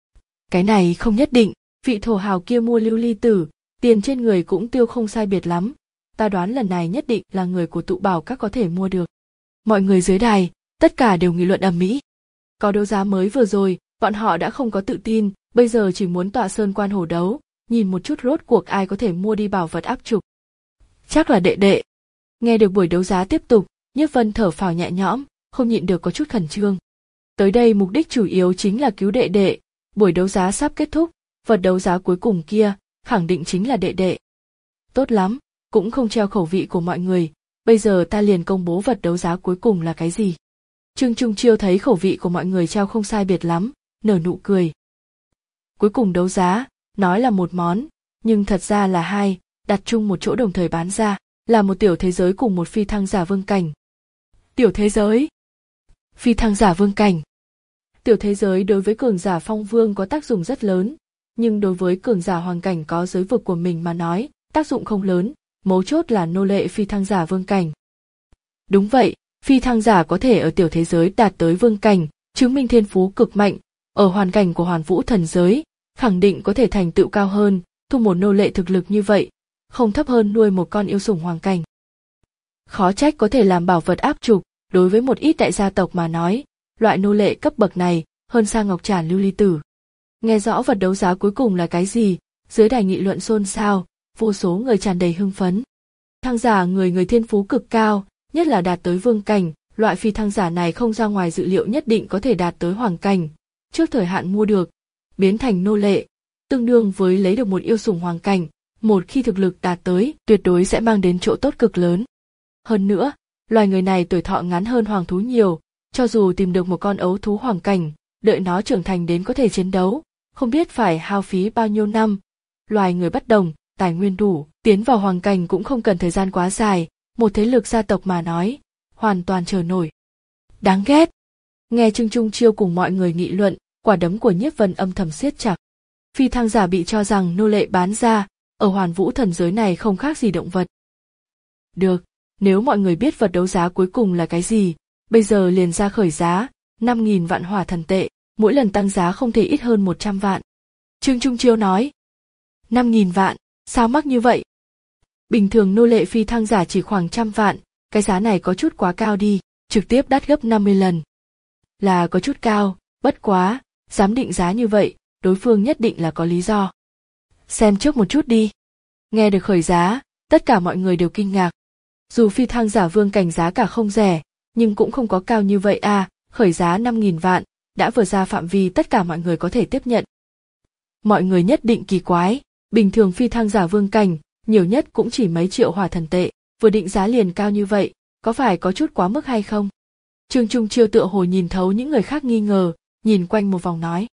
[SPEAKER 1] Cái này không nhất định, vị thổ hào kia mua lưu ly tử, tiền trên người cũng tiêu không sai biệt lắm, ta đoán lần này nhất định là người của tụ bảo các có thể mua được. Mọi người dưới đài, tất cả đều nghị luận ầm ĩ. Có đấu giá mới vừa rồi, bọn họ đã không có tự tin, bây giờ chỉ muốn tọa sơn quan hổ đấu, nhìn một chút rốt cuộc ai có thể mua đi bảo vật áp trục. Chắc là đệ đệ. Nghe được buổi đấu giá tiếp tục, Nhiếp Vân thở phào nhẹ nhõm, không nhịn được có chút khẩn trương. Tới đây mục đích chủ yếu chính là cứu đệ đệ, buổi đấu giá sắp kết thúc, vật đấu giá cuối cùng kia, khẳng định chính là đệ đệ. Tốt lắm, cũng không treo khẩu vị của mọi người, bây giờ ta liền công bố vật đấu giá cuối cùng là cái gì. Trương Trung Chiêu thấy khẩu vị của mọi người treo không sai biệt lắm, nở nụ cười. Cuối cùng đấu giá, nói là một món, nhưng thật ra là hai, đặt chung một chỗ đồng thời bán ra, là một tiểu thế giới cùng một phi thăng giả vương cảnh. Tiểu thế giới, phi thăng giả vương cảnh. Tiểu thế giới đối với cường giả phong vương có tác dụng rất lớn, nhưng đối với cường giả hoàng cảnh có giới vực của mình mà nói, tác dụng không lớn, mấu chốt là nô lệ phi thăng giả vương cảnh. Đúng vậy, phi thăng giả có thể ở tiểu thế giới đạt tới vương cảnh, chứng minh thiên phú cực mạnh, ở hoàn cảnh của Hoàn Vũ thần giới, khẳng định có thể thành tựu cao hơn, thu một nô lệ thực lực như vậy, không thấp hơn nuôi một con yêu sủng hoàng cảnh. Khó trách có thể làm bảo vật áp trục, đối với một ít đại gia tộc mà nói, loại nô lệ cấp bậc này, hơn xa ngọc trản lưu ly tử. Nghe rõ vật đấu giá cuối cùng là cái gì, dưới đài nghị luận xôn xao, vô số người tràn đầy hưng phấn. Thăng giả người người thiên phú cực cao, nhất là đạt tới vương cảnh, loại phi thăng giả này không ra ngoài dự liệu nhất định có thể đạt tới hoàng cảnh, trước thời hạn mua được, biến thành nô lệ, tương đương với lấy được một yêu sủng hoàng cảnh, một khi thực lực đạt tới, tuyệt đối sẽ mang đến chỗ tốt cực lớn. Hơn nữa, loài người này tuổi thọ ngắn hơn hoàng thú nhiều, cho dù tìm được một con ấu thú hoàng cảnh, đợi nó trưởng thành đến có thể chiến đấu, không biết phải hao phí bao nhiêu năm. Loài người bất đồng, tài nguyên đủ, tiến vào hoàng cảnh cũng không cần thời gian quá dài, một thế lực gia tộc mà nói, hoàn toàn chờ nổi. Đáng ghét. Nghe Trương Trung Chiêu cùng mọi người nghị luận, quả đấm của Nhiếp Vân âm thầm siết chặt. Phi thăng giả bị cho rằng nô lệ bán ra, ở Hoàn Vũ thần giới này không khác gì động vật. Được, nếu mọi người biết vật đấu giá cuối cùng là cái gì, bây giờ liền ra khởi giá, năm nghìn vạn hỏa thần tệ, mỗi lần tăng giá không thể ít hơn một trăm vạn. Trương Trung Chiêu nói, năm nghìn vạn, sao mắc như vậy? Bình thường nô lệ phi thăng giả chỉ khoảng trăm vạn, cái giá này có chút quá cao đi, trực tiếp đắt gấp năm mươi lần. Là có chút cao, bất quá, dám định giá như vậy, đối phương nhất định là có lý do. Xem trước một chút đi. Nghe được khởi giá, tất cả mọi người đều kinh ngạc. Dù phi thăng giả vương cảnh giá cả không rẻ, nhưng cũng không có cao như vậy à, khởi giá năm nghìn vạn, đã vừa ra phạm vi tất cả mọi người có thể tiếp nhận. Mọi người nhất định kỳ quái, bình thường phi thăng giả vương cảnh, nhiều nhất cũng chỉ mấy triệu hỏa thần tệ, vừa định giá liền cao như vậy, có phải có chút quá mức hay không? Trương Trung Chiêu tựa hồ nhìn thấu những người khác nghi ngờ, nhìn quanh một vòng nói.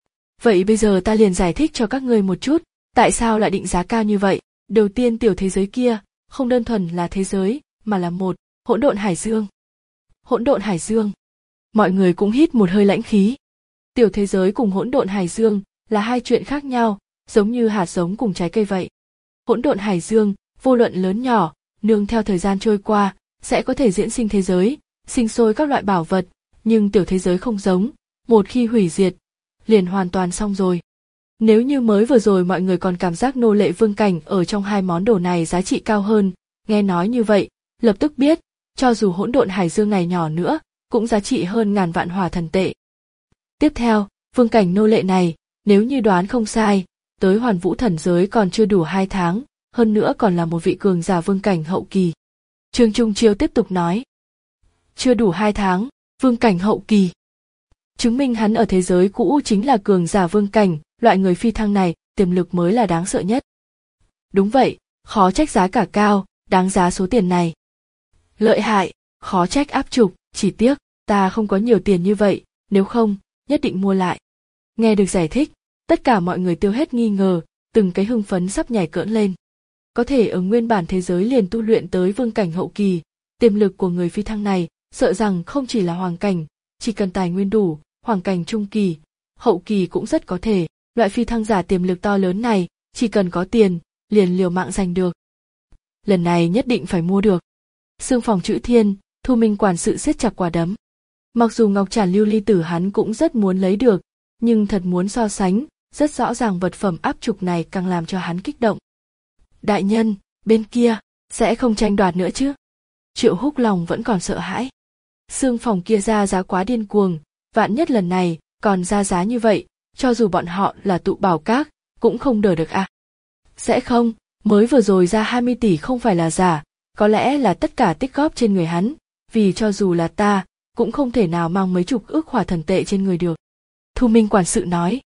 [SPEAKER 1] Vậy bây giờ ta liền giải thích cho các ngươi một chút, tại sao lại định giá cao như vậy? Đầu tiên tiểu thế giới kia, không đơn thuần là thế giới, mà là một hỗn độn hải dương. Hỗn độn hải dương. Mọi người cũng hít một hơi lãnh khí. Tiểu thế giới cùng hỗn độn hải dương là hai chuyện khác nhau, giống như hạt giống cùng trái cây vậy. Hỗn độn hải dương, vô luận lớn nhỏ, nương theo thời gian trôi qua, sẽ có thể diễn sinh thế giới, sinh sôi các loại bảo vật, nhưng tiểu thế giới không giống, một khi hủy diệt, liền hoàn toàn xong rồi. Nếu như mới vừa rồi mọi người còn cảm giác nô lệ vương cảnh ở trong hai món đồ này giá trị cao hơn, nghe nói như vậy, lập tức biết, cho dù hỗn độn hải dương này nhỏ nữa, cũng giá trị hơn ngàn vạn hỏa thần tệ. Tiếp theo, vương cảnh nô lệ này, nếu như đoán không sai, tới hoàn vũ thần giới còn chưa đủ hai tháng, hơn nữa còn là một vị cường giả vương cảnh hậu kỳ. Trương Trung Chiêu tiếp tục nói. Chưa đủ hai tháng, vương cảnh hậu kỳ. Chứng minh hắn ở thế giới cũ chính là cường giả vương cảnh, loại người phi thăng này, tiềm lực mới là đáng sợ nhất. Đúng vậy, khó trách giá cả cao, đáng giá số tiền này. Lợi hại, khó trách áp trục, chỉ tiếc, ta không có nhiều tiền như vậy, nếu không, nhất định mua lại. Nghe được giải thích, tất cả mọi người tiêu hết nghi ngờ, từng cái hưng phấn sắp nhảy cỡn lên. Có thể ở nguyên bản thế giới liền tu luyện tới vương cảnh hậu kỳ, tiềm lực của người phi thăng này, sợ rằng không chỉ là hoàng cảnh, chỉ cần tài nguyên đủ, hoàng cảnh trung kỳ, hậu kỳ cũng rất có thể, loại phi thăng giả tiềm lực to lớn này, chỉ cần có tiền, liền liều mạng giành được. Lần này nhất định phải mua được. Xương phòng chữ thiên, Thu Minh quản sự siết chặt quả đấm. Mặc dù ngọc trản lưu ly tử hắn cũng rất muốn lấy được, nhưng thật muốn so sánh, rất rõ ràng vật phẩm áp trục này càng làm cho hắn kích động. Đại nhân, bên kia, sẽ không tranh đoạt nữa chứ? Triệu Húc lòng vẫn còn sợ hãi. Xương phòng kia ra giá quá điên cuồng, vạn nhất lần này, còn ra giá như vậy, cho dù bọn họ là tụ bảo các, cũng không đỡ được à. Sẽ không, mới vừa rồi ra hai mươi tỷ không phải là giả, có lẽ là tất cả tích góp trên người hắn, vì cho dù là ta, cũng không thể nào mang mấy chục ức hỏa thần tệ trên người được. Thu Minh quản sự nói.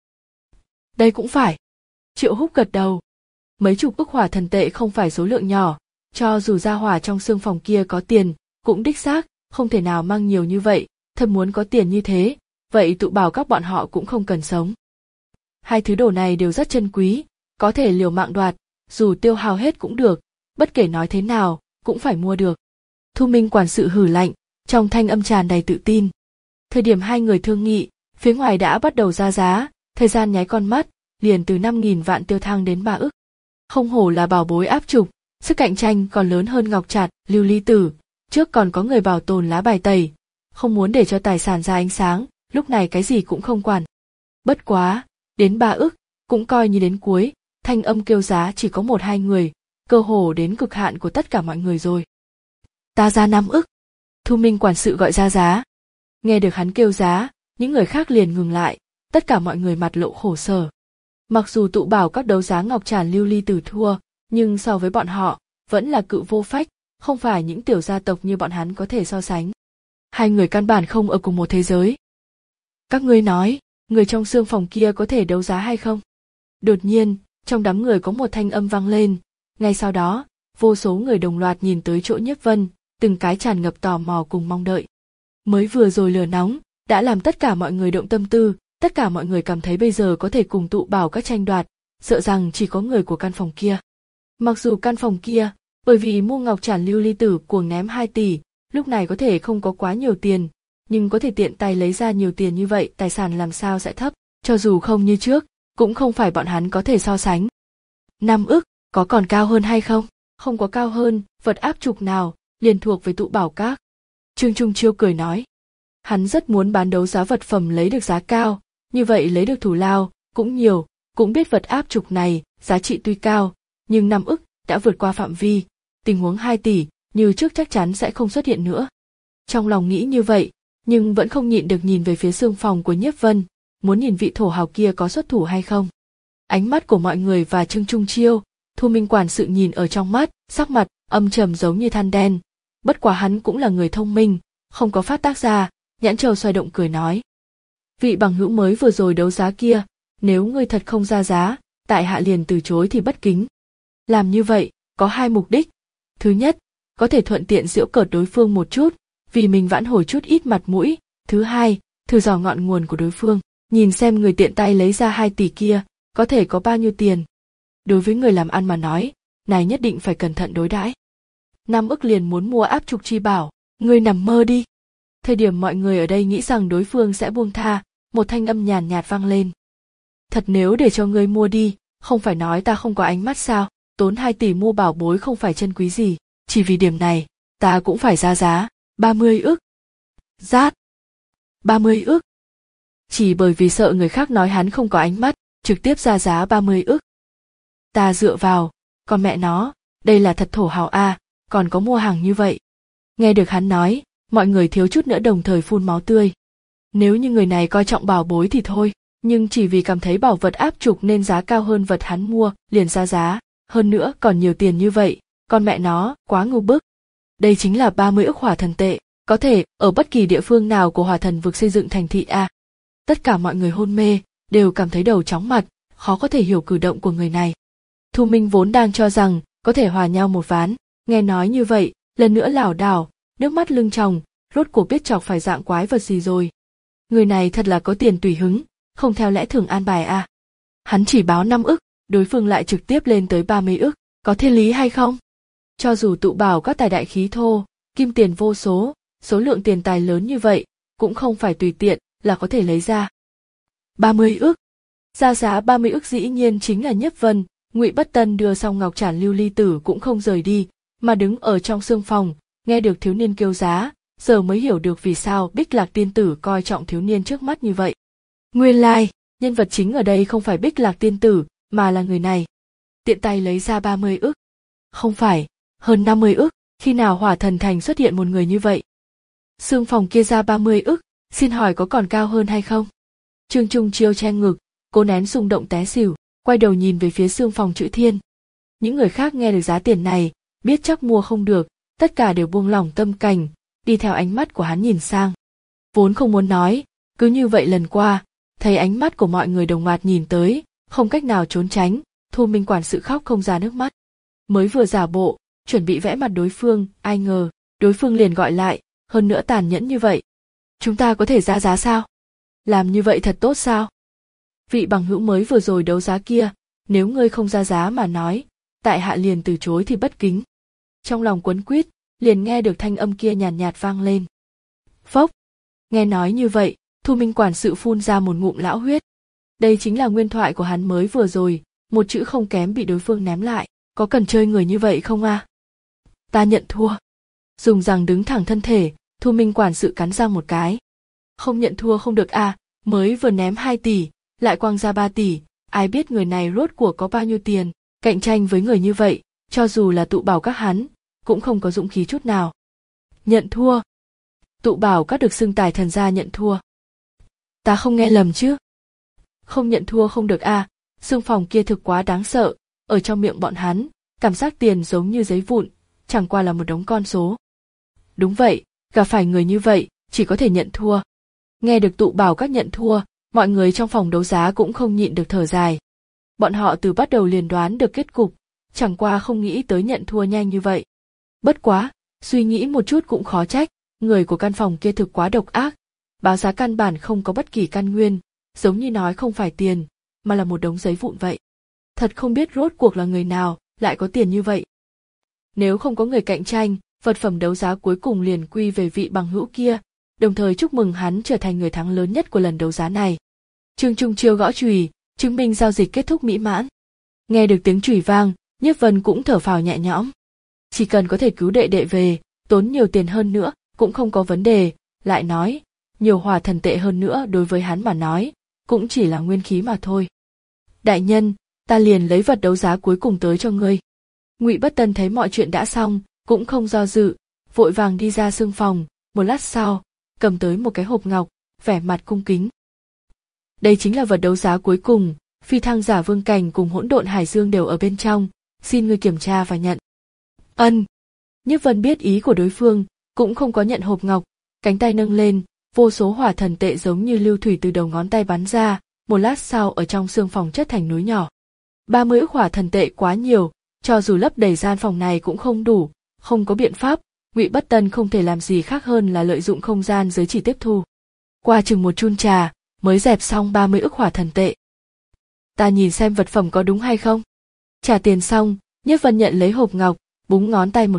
[SPEAKER 1] Đây cũng phải. Triệu Húc gật đầu. Mấy chục ức hỏa thần tệ không phải số lượng nhỏ, cho dù gia hỏa trong xương phòng kia có tiền, cũng đích xác, không thể nào mang nhiều như vậy, thật muốn có tiền như thế, vậy tụ bảo các bọn họ cũng không cần sống. Hai thứ đồ này đều rất chân quý, có thể liều mạng đoạt, dù tiêu hao hết cũng được, bất kể nói thế nào, cũng phải mua được. Thu Minh quản sự hử lạnh, trong thanh âm tràn đầy tự tin. Thời điểm hai người thương nghị, phía ngoài đã bắt đầu ra giá, thời gian nháy con mắt, liền từ năm nghìn vạn tiêu thăng đến ba ức. Không hổ là bảo bối áp trục, sức cạnh tranh còn lớn hơn ngọc trạt, lưu ly tử, trước còn có người bảo tồn lá bài tẩy, không muốn để cho tài sản ra ánh sáng, lúc này cái gì cũng không quản. Bất quá, đến ba ức, cũng coi như đến cuối, thanh âm kêu giá chỉ có một hai người, cơ hồ đến cực hạn của tất cả mọi người rồi. Ta ra năm ức. Thu Minh quản sự gọi ra giá. Nghe được hắn kêu giá, những người khác liền ngừng lại, tất cả mọi người mặt lộ khổ sở. Mặc dù tụ bảo các đấu giá ngọc tràn lưu ly tử thua, nhưng so với bọn họ, vẫn là cự vô phách, không phải những tiểu gia tộc như bọn hắn có thể so sánh. Hai người căn bản không ở cùng một thế giới. Các ngươi nói, người trong xương phòng kia có thể đấu giá hay không? Đột nhiên, trong đám người có một thanh âm vang lên, ngay sau đó, vô số người đồng loạt nhìn tới chỗ Nhiếp Vân, từng cái tràn ngập tò mò cùng mong đợi. Mới vừa rồi lửa nóng, đã làm tất cả mọi người động tâm tư, tất cả mọi người cảm thấy bây giờ có thể cùng tụ bảo các tranh đoạt, sợ rằng chỉ có người của căn phòng kia. Mặc dù căn phòng kia, bởi vì mua ngọc trản lưu ly tử cuồng ném hai tỷ, lúc này có thể không có quá nhiều tiền, nhưng có thể tiện tay lấy ra nhiều tiền như vậy, tài sản làm sao sẽ thấp, cho dù không như trước, cũng không phải bọn hắn có thể so sánh. Năm ức, có còn cao hơn hay không? Không có cao hơn, vật áp trục nào, liền thuộc về tụ bảo các. Trương Trung Chiêu cười nói. Hắn rất muốn bán đấu giá vật phẩm lấy được giá cao, như vậy lấy được thù lao, cũng nhiều, cũng biết vật áp trục này, giá trị tuy cao, nhưng năm ức, đã vượt qua phạm vi, tình huống hai tỷ, như trước chắc chắn sẽ không xuất hiện nữa. Trong lòng nghĩ như vậy, nhưng vẫn không nhịn được nhìn về phía xương phòng của Nhiếp Vân, muốn nhìn vị thổ hào kia có xuất thủ hay không. Ánh mắt của mọi người và Trương Trung Chiêu, Thu Minh quản sự nhìn ở trong mắt, sắc mặt, âm trầm giống như than đen. Bất quá hắn cũng là người thông minh, không có phát tác ra, nhãn châu xoay động cười nói. Vị bằng hữu mới vừa rồi đấu giá kia, nếu ngươi thật không ra giá, tại hạ liền từ chối thì bất kính. Làm như vậy, có hai mục đích. Thứ nhất, có thể thuận tiện giễu cợt đối phương một chút, vì mình vãn hồi chút ít mặt mũi. Thứ hai, thử dò ngọn nguồn của đối phương, nhìn xem người tiện tay lấy ra hai tỷ kia, có thể có bao nhiêu tiền. Đối với người làm ăn mà nói, này nhất định phải cẩn thận đối đãi. năm ức liền muốn mua áp trục chi bảo, ngươi nằm mơ đi. Thời điểm mọi người ở đây nghĩ rằng đối phương sẽ buông tha, một thanh âm nhàn nhạt vang lên. Thật nếu để cho ngươi mua đi, không phải nói ta không có ánh mắt sao, tốn hai tỷ mua bảo bối không phải chân quý gì, chỉ vì điểm này, ta cũng phải ra giá, ba mươi ức. Rát. ba mươi ức. Chỉ bởi vì sợ người khác nói hắn không có ánh mắt, trực tiếp ra giá ba mươi ức. Ta dựa vào, còn mẹ nó, đây là thật thổ hào a, còn có mua hàng như vậy. Nghe được hắn nói, mọi người thiếu chút nữa đồng thời phun máu tươi. Nếu như người này coi trọng bảo bối thì thôi, nhưng chỉ vì cảm thấy bảo vật áp trục nên giá cao hơn vật hắn mua, liền ra giá, hơn nữa còn nhiều tiền như vậy, con mẹ nó, quá ngu bức. Đây chính là ba mươi ức hỏa thần tệ, có thể ở bất kỳ địa phương nào của hỏa thần vực xây dựng thành thị a. Tất cả mọi người hôn mê, đều cảm thấy đầu chóng mặt, khó có thể hiểu cử động của người này. Thu Minh vốn đang cho rằng có thể hòa nhau một ván, nghe nói như vậy, lần nữa lảo đảo, nước mắt lưng tròng, rốt cuộc biết chọc phải dạng quái vật gì rồi. Người này thật là có tiền tùy hứng, không theo lẽ thường an bài à. Hắn chỉ báo năm ức, đối phương lại trực tiếp lên tới ba mươi ức, có thiên lý hay không? Cho dù tụ bảo các tài đại khí thô, kim tiền vô số, số lượng tiền tài lớn như vậy, cũng không phải tùy tiện là có thể lấy ra. ba mươi ức. Ra giá ba mươi ức dĩ nhiên chính là Nhiếp Vân, Ngụy Bất Tân đưa xong ngọc trản lưu ly tử cũng không rời đi, mà đứng ở trong sương phòng, nghe được thiếu niên kêu giá, giờ mới hiểu được vì sao Bích Lạc tiên tử coi trọng thiếu niên trước mắt như vậy. Nguyên lai, like, nhân vật chính ở đây không phải Bích Lạc tiên tử, mà là người này. Tiện tay lấy ra ba mươi ức. Không phải, hơn năm mươi ức, khi nào Hỏa Thần Thành xuất hiện một người như vậy? Sương phòng kia ra ba mươi ức, xin hỏi có còn cao hơn hay không? Trương Trung Chiêu che ngực, cố nén xung động té xỉu, quay đầu nhìn về phía sương phòng Chữ Thiên. Những người khác nghe được giá tiền này, biết chắc mua không được, tất cả đều buông lỏng tâm cảnh, đi theo ánh mắt của hắn nhìn sang. Vốn không muốn nói, cứ như vậy lần qua, thấy ánh mắt của mọi người đồng loạt nhìn tới, không cách nào trốn tránh, Thu Minh quản sự khóc không ra nước mắt. Mới vừa giả bộ, chuẩn bị vẽ mặt đối phương, ai ngờ, đối phương liền gọi lại, hơn nữa tàn nhẫn như vậy. Chúng ta có thể ra giá sao? Làm như vậy thật tốt sao? Vị bằng hữu mới vừa rồi đấu giá kia, nếu ngươi không ra giá mà nói, tại hạ liền từ chối thì bất kính. Trong lòng quấn quýt, liền nghe được thanh âm kia nhàn nhạt, nhạt vang lên. Phốc! Nghe nói như vậy, Thu Minh quản sự phun ra một ngụm lão huyết. Đây chính là nguyên thoại của hắn mới vừa rồi, một chữ không kém bị đối phương ném lại, có cần chơi người như vậy không a? À? Ta nhận thua. Dùng rằng đứng thẳng thân thể, Thu Minh quản sự cắn răng một cái. Không nhận thua không được à, mới vừa ném hai tỷ, lại quăng ra ba tỷ, ai biết người này rốt cuộc có bao nhiêu tiền, cạnh tranh với người như vậy, cho dù là tụ bảo các hắn, cũng không có dũng khí chút nào. Nhận thua. Tụ bảo các được xưng tài thần gia nhận thua. Ta không nghe lầm chứ? Không nhận thua không được à, xương phòng kia thực quá đáng sợ, ở trong miệng bọn hắn, cảm giác tiền giống như giấy vụn, chẳng qua là một đống con số. Đúng vậy, gặp phải người như vậy, chỉ có thể nhận thua. Nghe được tụ bảo các nhận thua, mọi người trong phòng đấu giá cũng không nhịn được thở dài. Bọn họ từ bắt đầu liền đoán được kết cục, chẳng qua không nghĩ tới nhận thua nhanh như vậy. Bất quá, suy nghĩ một chút cũng khó trách, người của căn phòng kia thực quá độc ác, báo giá căn bản không có bất kỳ căn nguyên, giống như nói không phải tiền, mà là một đống giấy vụn vậy. Thật không biết rốt cuộc là người nào lại có tiền như vậy. Nếu không có người cạnh tranh, vật phẩm đấu giá cuối cùng liền quy về vị bằng hữu kia, đồng thời chúc mừng hắn trở thành người thắng lớn nhất của lần đấu giá này. Trương Trung Chiêu gõ chùy, chứng minh giao dịch kết thúc mỹ mãn. Nghe được tiếng chùy vang, Nhiếp Vân cũng thở phào nhẹ nhõm. Chỉ cần có thể cứu đệ đệ về, tốn nhiều tiền hơn nữa, cũng không có vấn đề, lại nói, nhiều hỏa thần tệ hơn nữa đối với hắn mà nói, cũng chỉ là nguyên khí mà thôi. Đại nhân, ta liền lấy vật đấu giá cuối cùng tới cho ngươi. Ngụy Bất Tân thấy mọi chuyện đã xong, cũng không do dự, vội vàng đi ra sương phòng, một lát sau, cầm tới một cái hộp ngọc, vẻ mặt cung kính. Đây chính là vật đấu giá cuối cùng, phi thăng giả vương cảnh cùng hỗn độn hải dương đều ở bên trong, xin ngươi kiểm tra và nhận. Ân. Nhiếp Vân biết ý của đối phương, cũng không có nhận hộp ngọc, cánh tay nâng lên, vô số hỏa thần tệ giống như lưu thủy từ đầu ngón tay bắn ra, một lát sau ở trong sương phòng chất thành núi nhỏ. ba mươi ức hỏa thần tệ quá nhiều, cho dù lấp đầy gian phòng này cũng không đủ, không có biện pháp, Ngụy Bất Tân không thể làm gì khác hơn là lợi dụng không gian giới chỉ tiếp thu. Qua chừng một chun trà, mới dẹp xong ba mươi ức hỏa thần tệ. Ta nhìn xem vật phẩm có đúng hay không. Trả tiền xong, Nhiếp Vân nhận lấy hộp ngọc, búng ngón tay một cái,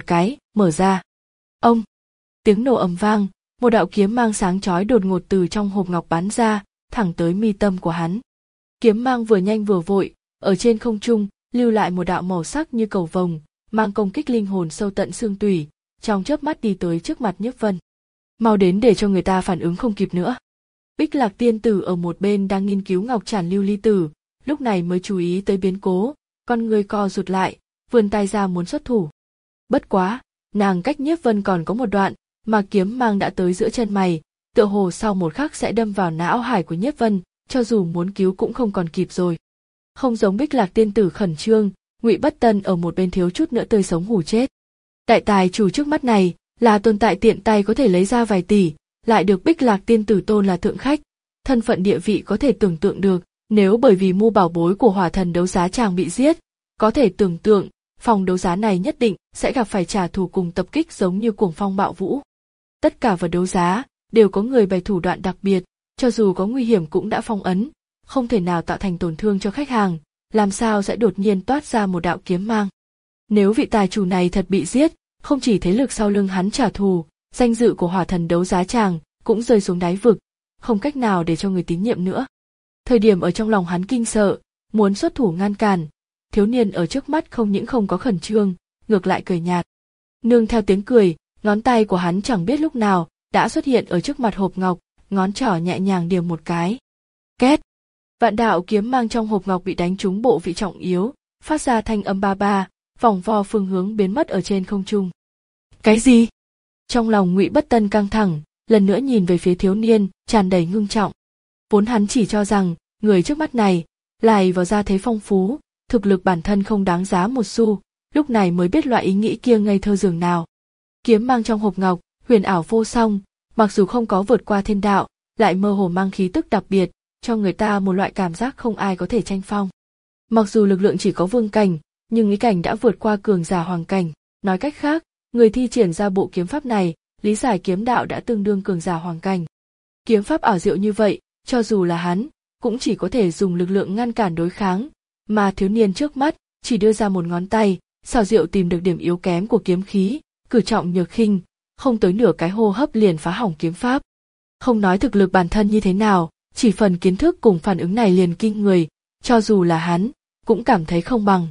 [SPEAKER 1] Mở ra. Ông! Tiếng nổ ầm vang, một đạo kiếm mang sáng chói đột ngột từ trong hộp ngọc bắn ra, thẳng tới mi tâm của hắn. Kiếm mang vừa nhanh vừa vội, ở trên không trung, lưu lại một đạo màu sắc như cầu vồng, mang công kích linh hồn sâu tận xương tủy, trong chớp mắt đi tới trước mặt Nhiếp Vân. Mau đến để cho người ta phản ứng không kịp nữa. Bích Lạc tiên tử ở một bên đang nghiên cứu ngọc trản lưu ly tử, lúc này mới chú ý tới biến cố, con người co rụt lại, vươn tay ra muốn xuất thủ. Bất quá, nàng cách Nhiếp Vân còn có một đoạn, mà kiếm mang đã tới giữa chân mày, tựa hồ sau một khắc sẽ đâm vào não hải của Nhiếp Vân, cho dù muốn cứu cũng không còn kịp rồi. Không giống Bích Lạc tiên tử khẩn trương, Ngụy Bất Tân ở một bên thiếu chút nữa tươi sống hù chết. Đại tài chủ trước mắt này là tồn tại tiện tay có thể lấy ra vài tỷ, lại được Bích Lạc tiên tử tôn là thượng khách, thân phận địa vị có thể tưởng tượng được, nếu bởi vì mua bảo bối của hỏa thần đấu giá chàng bị giết, có thể tưởng tượng, phòng đấu giá này nhất định sẽ gặp phải trả thù cùng tập kích giống như cuồng phong bạo vũ. Tất cả vật đấu giá đều có người bày thủ đoạn đặc biệt, cho dù có nguy hiểm cũng đã phong ấn, không thể nào tạo thành tổn thương cho khách hàng, làm sao sẽ đột nhiên toát ra một đạo kiếm mang. Nếu vị tài chủ này thật bị giết, không chỉ thế lực sau lưng hắn trả thù, danh dự của hỏa thần đấu giá chàng cũng rơi xuống đáy vực, không cách nào để cho người tín nhiệm nữa. Thời điểm ở trong lòng hắn kinh sợ, muốn xuất thủ ngăn cản, thiếu niên ở trước mắt không những không có khẩn trương, ngược lại cười nhạt. Nương theo tiếng cười, ngón tay của hắn chẳng biết lúc nào đã xuất hiện ở trước mặt hộp ngọc, ngón trỏ nhẹ nhàng điểm một cái. Két! Vạn đạo kiếm mang trong hộp ngọc bị đánh trúng bộ vị trọng yếu, phát ra thanh âm ba ba, vòng vo phương hướng biến mất ở trên không trung. Cái gì? Trong lòng Ngụy Bất Tân căng thẳng, lần nữa nhìn về phía thiếu niên, tràn đầy ngưng trọng. Vốn hắn chỉ cho rằng, người trước mắt này, lại vào gia thế phong phú, thực lực bản thân không đáng giá một xu, lúc này mới biết loại ý nghĩ kia ngây thơ dường nào. Kiếm mang trong hộp ngọc, huyền ảo vô song, mặc dù không có vượt qua thiên đạo, lại mơ hồ mang khí tức đặc biệt, cho người ta một loại cảm giác không ai có thể tranh phong. Mặc dù lực lượng chỉ có vương cảnh, nhưng ý cảnh đã vượt qua cường giả hoàng cảnh, nói cách khác, người thi triển ra bộ kiếm pháp này, lý giải kiếm đạo đã tương đương cường giả hoàng cảnh. Kiếm pháp ảo diệu như vậy, cho dù là hắn, cũng chỉ có thể dùng lực lượng ngăn cản đối kháng, mà thiếu niên trước mắt chỉ đưa ra một ngón tay, xảo diệu tìm được điểm yếu kém của kiếm khí, cử trọng nhược khinh, không tới nửa cái hô hấp liền phá hỏng kiếm pháp. Không nói thực lực bản thân như thế nào, chỉ phần kiến thức cùng phản ứng này liền kinh người, cho dù là hắn, cũng cảm thấy không bằng.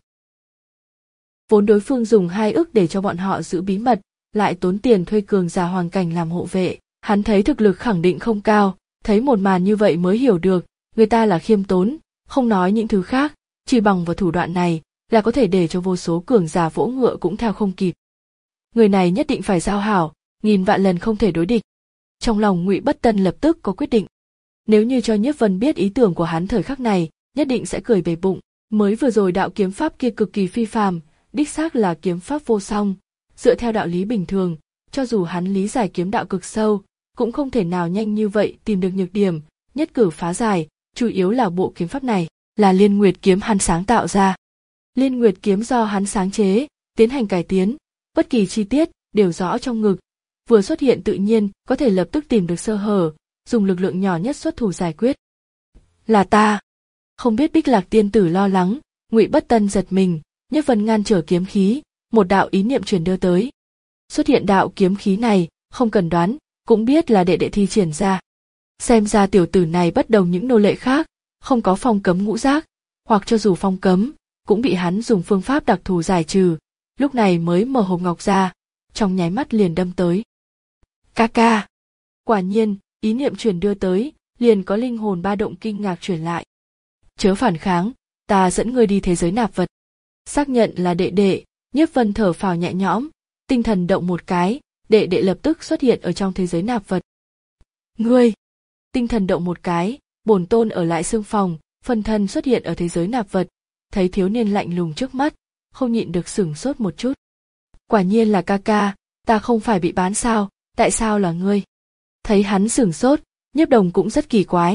[SPEAKER 1] Vốn đối phương dùng hai ức để cho bọn họ giữ bí mật, lại tốn tiền thuê cường giả hoàng cảnh làm hộ vệ, hắn thấy thực lực khẳng định không cao, thấy một màn như vậy mới hiểu được, người ta là khiêm tốn, không nói những thứ khác, chỉ bằng vào thủ đoạn này là có thể để cho vô số cường giả vỗ ngựa cũng theo không kịp. Người này nhất định phải giao hảo, nghìn vạn lần không thể đối địch. Trong lòng Ngụy Bất Tân lập tức có quyết định. Nếu như cho Nhiếp Vân biết ý tưởng của hắn thời khắc này, nhất định sẽ cười bể bụng. Mới vừa rồi đạo kiếm pháp kia cực kỳ phi phàm, đích xác là kiếm pháp vô song. Dựa theo đạo lý bình thường, cho dù hắn lý giải kiếm đạo cực sâu, cũng không thể nào nhanh như vậy tìm được nhược điểm, nhất cử phá giải. Chủ yếu là bộ kiếm pháp này là Liên Nguyệt kiếm hắn sáng tạo ra. Liên Nguyệt kiếm do hắn sáng chế, tiến hành cải tiến, bất kỳ chi tiết đều rõ trong ngực. Vừa xuất hiện tự nhiên có thể lập tức tìm được sơ hở, dùng lực lượng nhỏ nhất xuất thủ giải quyết. Là ta. Không biết Bích Lạc tiên tử lo lắng, Ngụy Bất Tân giật mình, Nhiếp Vân ngăn trở kiếm khí, một đạo ý niệm truyền đưa tới. Xuất hiện đạo kiếm khí này, không cần đoán, cũng biết là đệ đệ thi triển ra. Xem ra tiểu tử này bất đồng những nô lệ khác, không có phong cấm ngũ giác, hoặc cho dù phong cấm, cũng bị hắn dùng phương pháp đặc thù giải trừ, lúc này mới mở hộp ngọc ra, trong nháy mắt liền đâm tới. Ca ca. Quả nhiên, ý niệm truyền đưa tới, liền có linh hồn ba động kinh ngạc truyền lại. Chớ phản kháng, ta dẫn ngươi đi thế giới nạp vật. Xác nhận là đệ đệ, Nhiếp Vân thở phào nhẹ nhõm, tinh thần động một cái, đệ đệ lập tức xuất hiện ở trong thế giới nạp vật. Ngươi! Tinh thần động một cái, bổn tôn ở lại xương phòng, phân thân xuất hiện ở thế giới nạp vật, thấy thiếu niên lạnh lùng trước mắt, không nhịn được sửng sốt một chút. Quả nhiên là ca ca, ta không phải bị bán sao, tại sao là ngươi? Thấy hắn sửng sốt, Nhiếp Đồng cũng rất kỳ quái.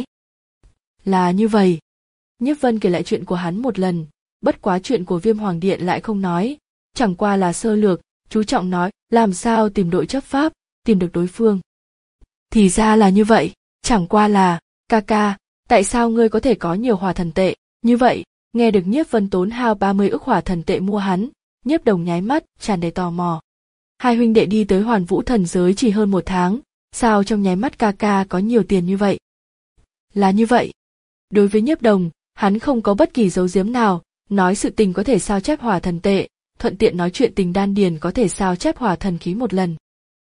[SPEAKER 1] Là như vậy. Nhiếp Vân kể lại chuyện của hắn một lần, bất quá chuyện của Viêm Hoàng Điện lại không nói, chẳng qua là sơ lược, chú trọng nói làm sao tìm đội chấp pháp, tìm được đối phương. Thì ra là như vậy, chẳng qua là, ca ca, tại sao ngươi có thể có nhiều hỏa thần tệ, như vậy, nghe được Nhiếp Vân tốn hao ba mươi ức hỏa thần tệ mua hắn, Nhiếp Đồng nháy mắt, tràn đầy tò mò. Hai huynh đệ đi tới Hoàn Vũ thần giới chỉ hơn một tháng, sao trong nháy mắt ca ca có nhiều tiền như vậy? Là như vậy. Đối với Nhiếp Đồng, hắn không có bất kỳ giấu giếm nào, nói sự tình có thể sao chép hỏa thần tệ, thuận tiện nói chuyện tình đan điền có thể sao chép hỏa thần khí một lần.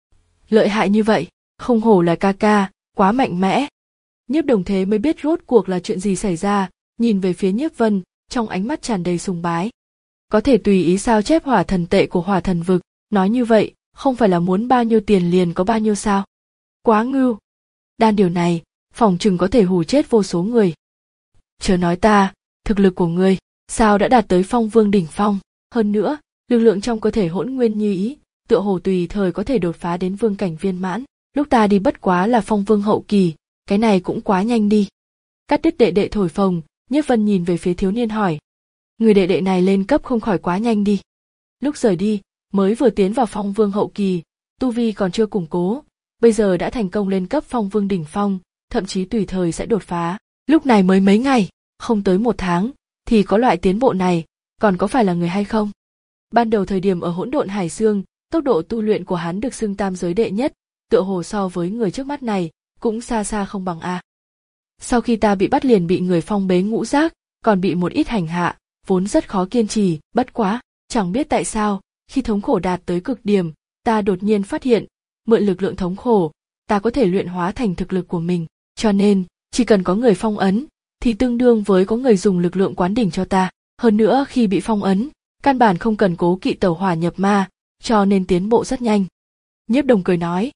[SPEAKER 1] Lợi hại như vậy, không hổ là ca ca, quá mạnh mẽ. Nhiếp Đồng thế mới biết rốt cuộc là chuyện gì xảy ra, nhìn về phía Nhiếp Vân, trong ánh mắt tràn đầy sùng bái. Có thể tùy ý sao chép hỏa thần tệ của hỏa thần vực, nói như vậy, không phải là muốn bao nhiêu tiền liền có bao nhiêu sao? Quá ngưu. Đan điều này, phỏng chừng có thể hù chết vô số người. Chớ nói ta, thực lực của ngươi, sao đã đạt tới phong vương đỉnh phong, hơn nữa, lực lượng trong cơ thể hỗn nguyên như ý, tựa hồ tùy thời có thể đột phá đến vương cảnh viên mãn, lúc ta đi bất quá là phong vương hậu kỳ, cái này cũng quá nhanh đi. Cắt đứt đệ đệ thổi phồng, Nhiếp Vân nhìn về phía thiếu niên hỏi. Người đệ đệ này lên cấp không khỏi quá nhanh đi. Lúc rời đi, mới vừa tiến vào phong vương hậu kỳ, tu vi còn chưa củng cố, bây giờ đã thành công lên cấp phong vương đỉnh phong, thậm chí tùy thời sẽ đột phá. Lúc này mới mấy ngày, không tới một tháng, thì có loại tiến bộ này, còn có phải là người hay không? Ban đầu thời điểm ở hỗn độn hải dương, tốc độ tu luyện của hắn được xưng tam giới đệ nhất, tựa hồ so với người trước mắt này, cũng xa xa không bằng a. Sau khi ta bị bắt liền bị người phong bế ngũ giác, còn bị một ít hành hạ, vốn rất khó kiên trì, bất quá, chẳng biết tại sao, khi thống khổ đạt tới cực điểm, ta đột nhiên phát hiện, mượn lực lượng thống khổ, ta có thể luyện hóa thành thực lực của mình, cho nên, chỉ cần có người phong ấn, thì tương đương với có người dùng lực lượng quán đỉnh cho ta, hơn nữa khi bị phong ấn, căn bản không cần cố kỵ tẩu hỏa nhập ma, cho nên tiến bộ rất nhanh. Nhiếp Đồng cười nói.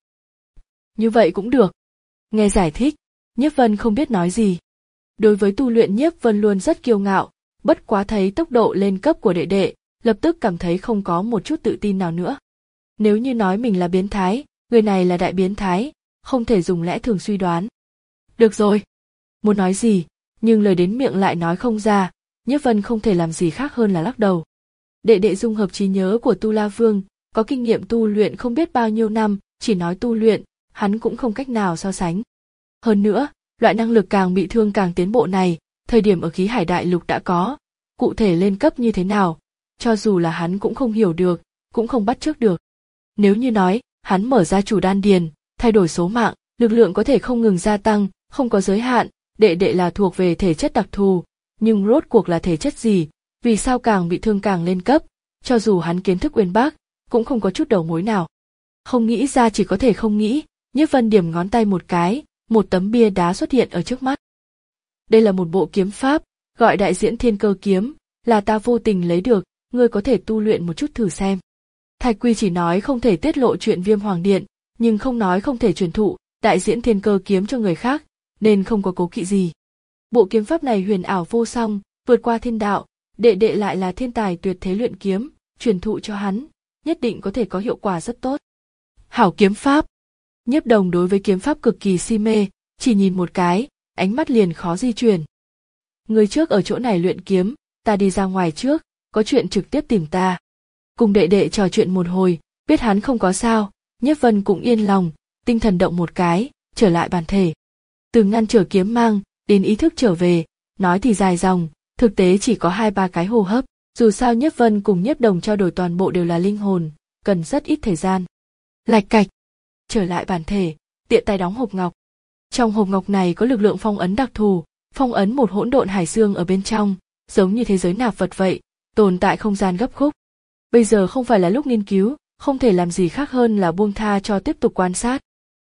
[SPEAKER 1] Như vậy cũng được. Nghe giải thích, Nhiếp Vân không biết nói gì. Đối với tu luyện Nhiếp Vân luôn rất kiêu ngạo, bất quá thấy tốc độ lên cấp của đệ đệ, lập tức cảm thấy không có một chút tự tin nào nữa. Nếu như nói mình là biến thái, người này là đại biến thái, không thể dùng lẽ thường suy đoán. Được rồi. Muốn nói gì, nhưng lời đến miệng lại nói không ra, Nhiếp Vân không thể làm gì khác hơn là lắc đầu. Đệ đệ dung hợp trí nhớ của Tu La Vương, có kinh nghiệm tu luyện không biết bao nhiêu năm, chỉ nói tu luyện, hắn cũng không cách nào so sánh. Hơn nữa, loại năng lực càng bị thương càng tiến bộ này, thời điểm ở khí hải đại lục đã có, cụ thể lên cấp như thế nào, cho dù là hắn cũng không hiểu được, cũng không bắt chước được. Nếu như nói, hắn mở ra chủ đan điền, thay đổi số mạng, lực lượng có thể không ngừng gia tăng, không có giới hạn, đệ đệ là thuộc về thể chất đặc thù, nhưng rốt cuộc là thể chất gì, vì sao càng bị thương càng lên cấp, cho dù hắn kiến thức uyên bác, cũng không có chút đầu mối nào. Không nghĩ ra chỉ có thể không nghĩ, Nhiếp Vân điểm ngón tay một cái, một tấm bia đá xuất hiện ở trước mắt. Đây là một bộ kiếm pháp, gọi Đại Diễn Thiên Cơ Kiếm, là ta vô tình lấy được, ngươi có thể tu luyện một chút thử xem. Thạch Quy chỉ nói không thể tiết lộ chuyện Viêm Hoàng Điện, nhưng không nói không thể truyền thụ Đại Diễn Thiên Cơ Kiếm cho người khác, nên không có cố kỵ gì. Bộ kiếm pháp này huyền ảo vô song, vượt qua thiên đạo, đệ đệ lại là thiên tài tuyệt thế luyện kiếm, truyền thụ cho hắn, nhất định có thể có hiệu quả rất tốt. Hảo kiếm pháp. Nhiếp Đồng đối với kiếm pháp cực kỳ si mê, chỉ nhìn một cái, ánh mắt liền khó di chuyển. Người trước ở chỗ này luyện kiếm, ta đi ra ngoài trước, có chuyện trực tiếp tìm ta. Cùng đệ đệ trò chuyện một hồi, biết hắn không có sao, Nhiếp Vân cũng yên lòng, tinh thần động một cái, trở lại bản thể. Từ ngăn trở kiếm mang, đến ý thức trở về, nói thì dài dòng, thực tế chỉ có hai ba cái hô hấp, dù sao Nhiếp Vân cùng Nhiếp Đồng trao đổi toàn bộ đều là linh hồn, cần rất ít thời gian. Lạch cạch, trở lại bản thể, tiện tay đóng hộp ngọc. Trong hộp ngọc này có lực lượng phong ấn đặc thù, phong ấn một hỗn độn hải dương ở bên trong, giống như thế giới nạp vật vậy, tồn tại không gian gấp khúc. Bây giờ không phải là lúc nghiên cứu, không thể làm gì khác hơn là buông tha cho tiếp tục quan sát.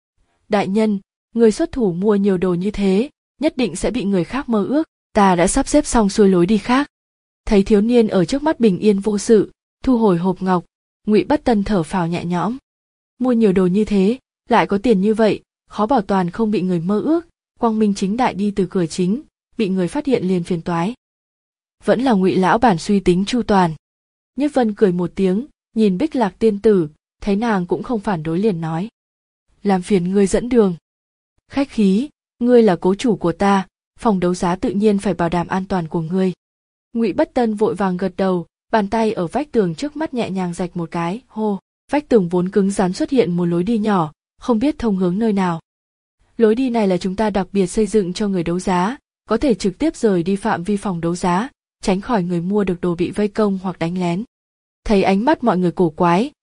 [SPEAKER 1] Đại nhân, người xuất thủ mua nhiều đồ như thế, nhất định sẽ bị người khác mơ ước, ta đã sắp xếp xong xuôi lối đi khác. Thấy thiếu niên ở trước mắt bình yên vô sự, thu hồi hộp ngọc, Ngụy Bất Tân thở phào nhẹ nhõm. Mua nhiều đồ như thế, lại có tiền như vậy, khó bảo toàn không bị người mơ ước, quang minh chính đại đi từ cửa chính, bị người phát hiện liền phiền toái. Vẫn là Ngụy lão bản suy tính chu toàn. Nhiếp Vân cười một tiếng, nhìn Bích Lạc tiên tử, thấy nàng cũng không phản đối liền nói. Làm phiền ngươi dẫn đường. Khách khí, ngươi là cố chủ của ta, phòng đấu giá tự nhiên phải bảo đảm an toàn của ngươi. Ngụy Bất Tân vội vàng gật đầu, bàn tay ở vách tường trước mắt nhẹ nhàng rạch một cái, hô, vách tường vốn cứng rắn xuất hiện một lối đi nhỏ, không biết thông hướng nơi nào. Lối đi này là chúng ta đặc biệt xây dựng cho người đấu giá, có thể trực tiếp rời đi phạm vi phòng đấu giá, tránh khỏi người mua được đồ bị vây công hoặc đánh lén. Thấy ánh mắt mọi người cổ quái,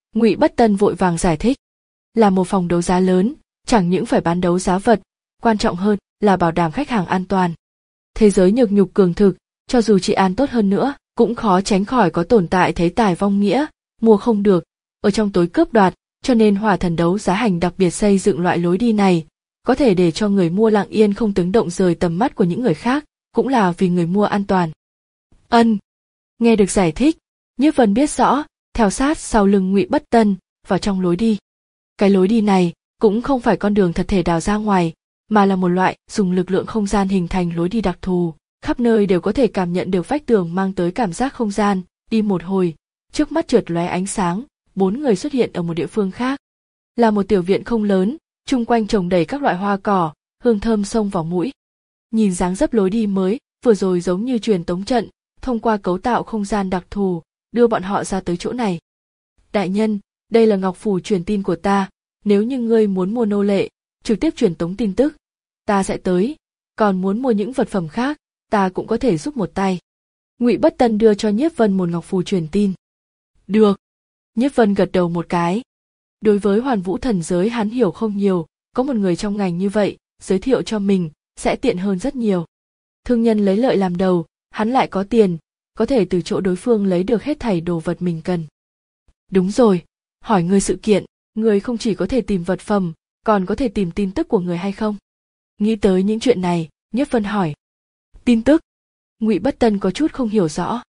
[SPEAKER 1] Ngụy Bất Tân vội vàng giải thích. Là một phòng đấu giá lớn, chẳng những phải bán đấu giá vật, quan trọng hơn là bảo đảm khách hàng an toàn. Thế giới nhược nhục cường thực, cho dù trị an tốt hơn nữa, cũng khó tránh khỏi có tồn tại thấy tài vong nghĩa, mua không được, ở trong tối cướp đoạt, cho nên Hỏa Thần đấu giá hành đặc biệt xây dựng loại lối đi này, có thể để cho người mua lặng yên không tiếng động rời tầm mắt của những người khác, cũng là vì người mua an toàn. Ân. Nghe được giải thích, Nhiếp Vân biết rõ, theo sát sau lưng Ngụy Bất Tân, vào trong lối đi. Cái lối đi này cũng không phải con đường thật thể đào ra ngoài, mà là một loại dùng lực lượng không gian hình thành lối đi đặc thù, khắp nơi đều có thể cảm nhận được vách tường mang tới cảm giác không gian. Đi một hồi, trước mắt chợt lóe ánh sáng, bốn người xuất hiện ở một địa phương khác. Là một tiểu viện không lớn, chung quanh trồng đầy các loại hoa cỏ, hương thơm xông vào mũi. Nhìn dáng dấp lối đi mới, vừa rồi giống như truyền tống trận, thông qua cấu tạo không gian đặc thù, đưa bọn họ ra tới chỗ này. Đại nhân, đây là ngọc phù truyền tin của ta, nếu như ngươi muốn mua nô lệ, trực tiếp truyền tống tin tức, ta sẽ tới, còn muốn mua những vật phẩm khác, ta cũng có thể giúp một tay. Ngụy Bất Tân đưa cho Nhiếp Vân một ngọc phù truyền tin. Được. Nhiếp Vân gật đầu một cái. Đối với Hoàn Vũ thần giới hắn hiểu không nhiều, có một người trong ngành như vậy, giới thiệu cho mình, sẽ tiện hơn rất nhiều. Thương nhân lấy lợi làm đầu, hắn lại có tiền, có thể từ chỗ đối phương lấy được hết thảy đồ vật mình cần. Đúng rồi, hỏi ngươi sự kiện, ngươi không chỉ có thể tìm vật phẩm, còn có thể tìm tin tức của người hay không? Nghĩ tới những chuyện này, Nhiếp Vân hỏi. Tin tức? Ngụy Bất Tân có chút không hiểu rõ.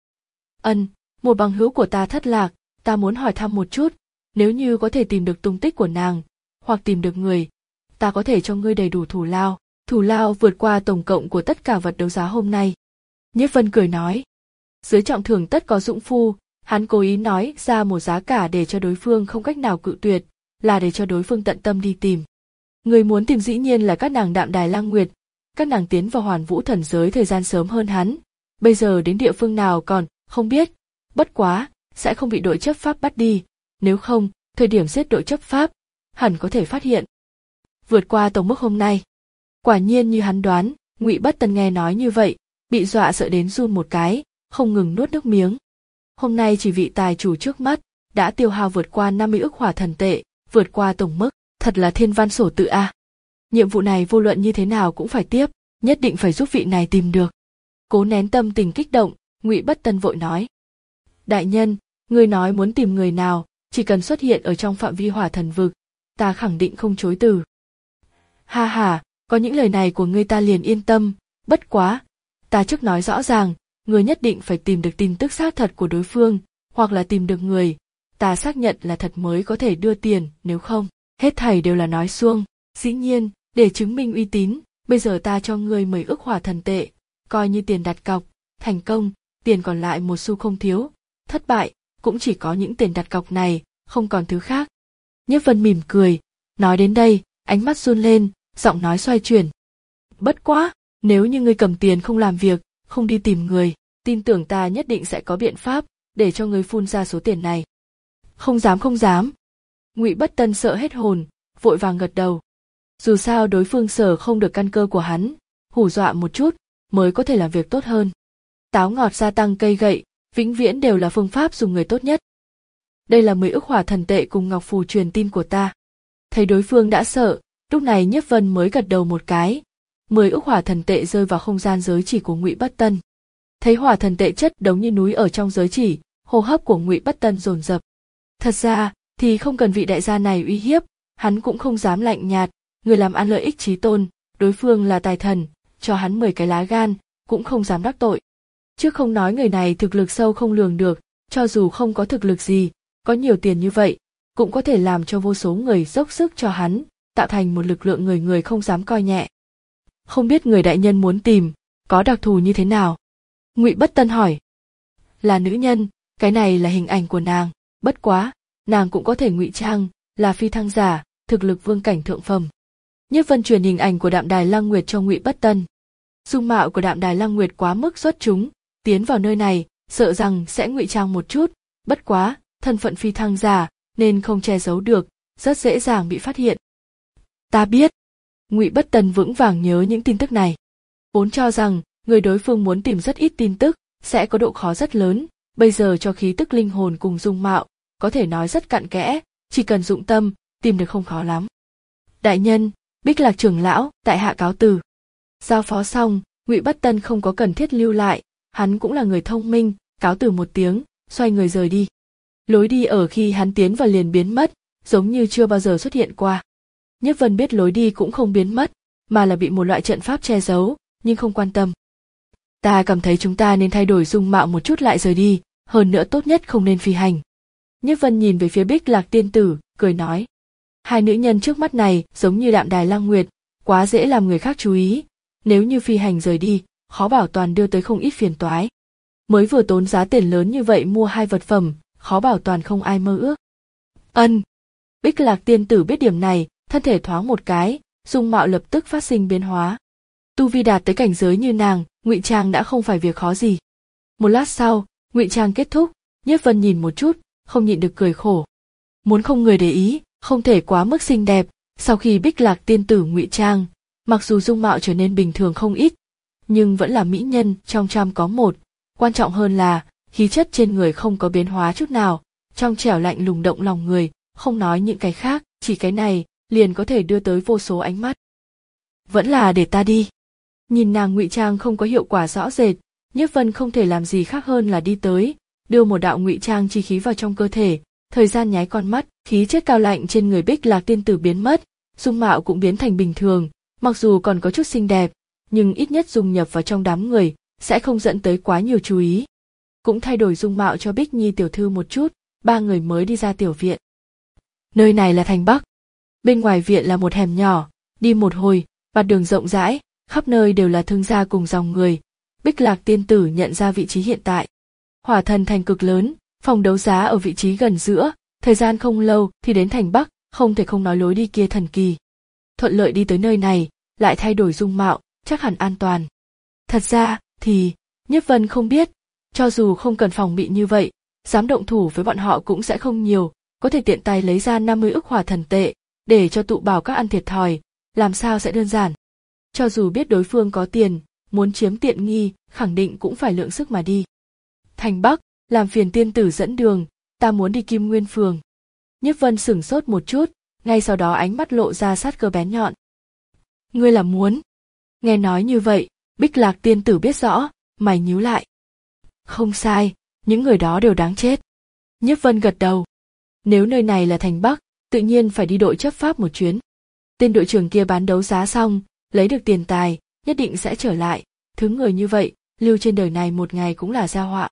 [SPEAKER 1] Ân, một bằng hữu của ta thất lạc, ta muốn hỏi thăm một chút, nếu như có thể tìm được tung tích của nàng, hoặc tìm được người, ta có thể cho ngươi đầy đủ thù lao, thù lao vượt qua tổng cộng của tất cả vật đấu giá hôm nay. Nhiếp Vân cười nói. Dưới trọng thưởng tất có dũng phu, hắn cố ý nói ra một giá cả để cho đối phương không cách nào cự tuyệt, là để cho đối phương tận tâm đi tìm. Người muốn tìm dĩ nhiên là các nàng Đạm Đài Lang Nguyệt, các nàng tiến vào Hoàn Vũ thần giới thời gian sớm hơn hắn, bây giờ đến địa phương nào còn không biết, bất quá sẽ không bị đội chấp pháp bắt đi, nếu không, thời điểm giết đội chấp pháp, hẳn có thể phát hiện. Vượt qua tổng mức hôm nay. Quả nhiên như hắn đoán, Ngụy Bất Tân nghe nói như vậy, bị dọa sợ đến run một cái, không ngừng nuốt nước miếng. Hôm nay chỉ vị tài chủ trước mắt đã tiêu hao vượt qua năm mươi ức hỏa thần tệ, vượt qua tổng mức, thật là thiên văn sổ tự a. Nhiệm vụ này vô luận như thế nào cũng phải tiếp, nhất định phải giúp vị này tìm được. Cố nén tâm tình kích động, Ngụy Bất Tân vội nói. Đại nhân, người nói muốn tìm người nào, chỉ cần xuất hiện ở trong phạm vi hỏa thần vực, ta khẳng định không chối từ. Ha ha, có những lời này của ngươi ta liền yên tâm, bất quá, ta trước nói rõ ràng, người nhất định phải tìm được tin tức xác thật của đối phương, hoặc là tìm được người, ta xác nhận là thật mới có thể đưa tiền, nếu không, hết thảy đều là nói suông. Dĩ nhiên, để chứng minh uy tín, bây giờ ta cho ngươi mười ức hỏa thần tệ, coi như tiền đặt cọc, thành công, tiền còn lại một xu không thiếu, thất bại, cũng chỉ có những tiền đặt cọc này, không còn thứ khác. Nhiếp Vân mỉm cười, nói đến đây, ánh mắt run lên, giọng nói xoay chuyển. Bất quá, nếu như ngươi cầm tiền không làm việc, không đi tìm người, tin tưởng ta nhất định sẽ có biện pháp để cho ngươi phun ra số tiền này. Không dám không dám. Ngụy Bất Tân sợ hết hồn, vội vàng gật đầu. Dù sao đối phương sở không được căn cơ của hắn, hù dọa một chút mới có thể làm việc tốt hơn. Táo ngọt gia tăng cây gậy, vĩnh viễn đều là phương pháp dùng người tốt nhất. Đây là mười ức hỏa thần tệ cùng ngọc phù truyền tin của ta. Thấy đối phương đã sợ, lúc này Nhiếp Vân mới gật đầu một cái. Mười ức hỏa thần tệ rơi vào không gian giới chỉ của Ngụy Bất Tân. Thấy hỏa thần tệ chất đống như núi ở trong giới chỉ, hô hấp của Ngụy Bất Tân dồn dập. Thật ra thì không cần vị đại gia này uy hiếp, hắn cũng không dám lạnh nhạt, người làm ăn lợi ích chí tôn, đối phương là tài thần, cho hắn mười cái lá gan, cũng không dám đắc tội. Chứ không nói người này thực lực sâu không lường được, cho dù không có thực lực gì, có nhiều tiền như vậy, cũng có thể làm cho vô số người dốc sức cho hắn, tạo thành một lực lượng người người không dám coi nhẹ. Không biết người đại nhân muốn tìm, có đặc thù như thế nào? Ngụy Bất Tân hỏi. Là nữ nhân, cái này là hình ảnh của nàng, bất quá, nàng cũng có thể ngụy trang, là phi thăng giả, thực lực vương cảnh thượng phẩm. Nhiếp Vân truyền hình ảnh của Đạm Đài Lang Nguyệt cho Ngụy Bất Tân. Dung mạo của Đạm Đài Lang Nguyệt quá mức xuất chúng, tiến vào nơi này, sợ rằng sẽ ngụy trang một chút, bất quá, thân phận phi thăng giả, nên không che giấu được, rất dễ dàng bị phát hiện. Ta biết. Ngụy Bất Tân vững vàng nhớ những tin tức này. Vốn cho rằng, người đối phương muốn tìm rất ít tin tức, sẽ có độ khó rất lớn, bây giờ cho khí tức linh hồn cùng dung mạo, có thể nói rất cặn kẽ, chỉ cần dụng tâm, tìm được không khó lắm. Đại nhân, Bích Lạc trưởng lão, tại hạ cáo từ. Giao phó xong, Ngụy Bất Tân không có cần thiết lưu lại, hắn cũng là người thông minh, cáo từ một tiếng, xoay người rời đi. Lối đi ở khi hắn tiến vào liền biến mất, giống như chưa bao giờ xuất hiện qua. Nhiếp Vân biết lối đi cũng không biến mất, mà là bị một loại trận pháp che giấu, nhưng không quan tâm. Ta cảm thấy chúng ta nên thay đổi dung mạo một chút lại rời đi, hơn nữa tốt nhất không nên phi hành. Nhiếp Vân nhìn về phía Bích Lạc tiên tử, cười nói. Hai nữ nhân trước mắt này giống như Đạm Đài Lang Nguyệt, quá dễ làm người khác chú ý, nếu như phi hành rời đi, khó bảo toàn đưa tới không ít phiền toái. Mới vừa tốn giá tiền lớn như vậy mua hai vật phẩm, khó bảo toàn không ai mơ ước. Ân. Bích Lạc tiên tử biết điểm này, thân thể thoáng một cái, dung mạo lập tức phát sinh biến hóa. Tu vi đạt tới cảnh giới như nàng, ngụy trang đã không phải việc khó gì. Một lát sau, ngụy trang kết thúc, Nhiếp Vân nhìn một chút, không nhịn được cười khổ. Muốn không người để ý, không thể quá mức xinh đẹp. Sau khi Bích Lạc tiên tử ngụy trang, mặc dù dung mạo trở nên bình thường không ít, nhưng vẫn là mỹ nhân trong trăm có một. Quan trọng hơn là khí chất trên người không có biến hóa chút nào, trong trẻo lạnh lùng động lòng người. Không nói những cái khác, chỉ cái này liền có thể đưa tới vô số ánh mắt. Vẫn là để ta đi. Nhìn nàng ngụy trang không có hiệu quả rõ rệt, Nhiếp Vân không thể làm gì khác hơn là đi tới, đưa một đạo ngụy trang chi khí vào trong cơ thể. Thời gian nháy con mắt, khí chất cao lạnh trên người Bích Lạc tiên tử biến mất, dung mạo cũng biến thành bình thường, mặc dù còn có chút xinh đẹp, nhưng ít nhất dung nhập vào trong đám người, sẽ không dẫn tới quá nhiều chú ý. Cũng thay đổi dung mạo cho Bích Nhi tiểu thư một chút, ba người mới đi ra tiểu viện. Nơi này là thành Bắc. Bên ngoài viện là một hẻm nhỏ, đi một hồi, mặt đường rộng rãi, khắp nơi đều là thương gia cùng dòng người. Bích Lạc tiên tử nhận ra vị trí hiện tại. Hỏa Thần thành cực lớn, phòng đấu giá ở vị trí gần giữa, thời gian không lâu thì đến thành Bắc, không thể không nói lối đi kia thần kỳ. Thuận lợi đi tới nơi này, lại thay đổi dung mạo, chắc hẳn an toàn. Thật ra, thì, Nhiếp Vân không biết, cho dù không cần phòng bị như vậy, dám động thủ với bọn họ cũng sẽ không nhiều, có thể tiện tay lấy ra năm mươi ức hỏa thần tệ, để cho tụ bảo các ăn thiệt thòi, làm sao sẽ đơn giản. Cho dù biết đối phương có tiền, muốn chiếm tiện nghi, khẳng định cũng phải lượng sức mà đi. Thành Bắc, làm phiền tiên tử dẫn đường, ta muốn đi Kim Nguyên phường. Nhiếp Vân sửng sốt một chút, ngay sau đó ánh mắt lộ ra sát cơ bén nhọn. Ngươi là muốn? Nghe nói như vậy, Bích Lạc tiên tử biết rõ, mày nhíu lại. Không sai, những người đó đều đáng chết. Nhiếp Vân gật đầu. Nếu nơi này là thành Bắc, tự nhiên phải đi đội chấp pháp một chuyến. Tên đội trưởng kia bán đấu giá xong, lấy được tiền tài, nhất định sẽ trở lại. Thứ người như vậy, lưu trên đời này một ngày cũng là gia họa.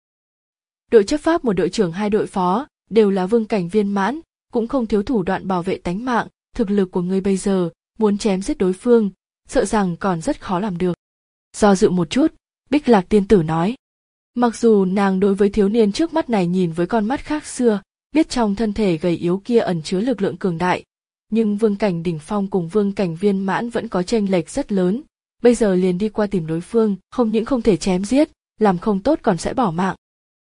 [SPEAKER 1] Đội chấp pháp một đội trưởng hai đội phó, đều là vương cảnh viên mãn, cũng không thiếu thủ đoạn bảo vệ tánh mạng. Thực lực của ngươi bây giờ, muốn chém giết đối phương, sợ rằng còn rất khó làm được. Do dự một chút, Bích Lạc tiên tử nói. Mặc dù nàng đối với thiếu niên trước mắt này nhìn với con mắt khác xưa, biết trong thân thể gầy yếu kia ẩn chứa lực lượng cường đại, nhưng vương cảnh đỉnh phong cùng vương cảnh viên mãn vẫn có chênh lệch rất lớn. Bây giờ liền đi qua tìm đối phương, không những không thể chém giết, làm không tốt còn sẽ bỏ mạng.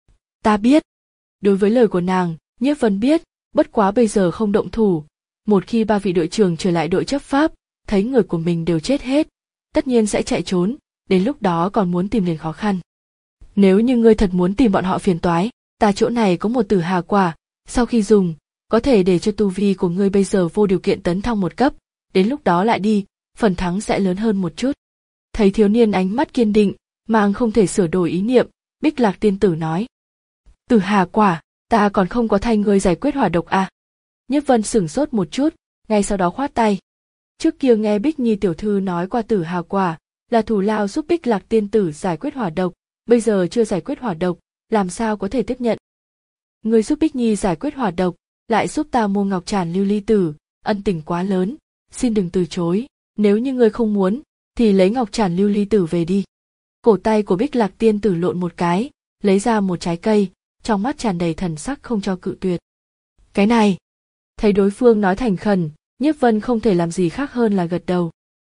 [SPEAKER 1] Ta biết. Đối với lời của nàng, Nhiếp Vân biết, bất quá bây giờ không động thủ. Một khi ba vị đội trưởng trở lại đội chấp pháp, thấy người của mình đều chết hết, tất nhiên sẽ chạy trốn, đến lúc đó còn muốn tìm liền khó khăn. Nếu như ngươi thật muốn tìm bọn họ phiền toái, ta chỗ này có một tử hà quả, sau khi dùng, có thể để cho tu vi của ngươi bây giờ vô điều kiện tấn thăng một cấp, đến lúc đó lại đi, phần thắng sẽ lớn hơn một chút. Thấy thiếu niên ánh mắt kiên định, mang không thể sửa đổi ý niệm, Bích Lạc tiên tử nói. Tử hà quả, ta còn không có thay ngươi giải quyết hỏa độc à? Nhiếp Vân sửng sốt một chút, ngay sau đó khoát tay. Trước kia nghe Bích Nhi tiểu thư nói qua tử hà quả, là thủ lao giúp Bích Lạc tiên tử giải quyết hỏa độc, bây giờ chưa giải quyết hỏa độc, làm sao có thể tiếp nhận? Ngươi giúp Bích Nhi giải quyết hỏa độc, lại giúp ta mua ngọc tràn lưu ly tử, ân tình quá lớn, xin đừng từ chối, nếu như ngươi không muốn, thì lấy ngọc tràn lưu ly tử về đi. Cổ tay của Bích Lạc tiên tử lộn một cái, lấy ra một trái cây, trong mắt tràn đầy thần sắc không cho cự tuyệt. Cái này, thấy đối phương nói thành khẩn, Nhiếp Vân không thể làm gì khác hơn là gật đầu.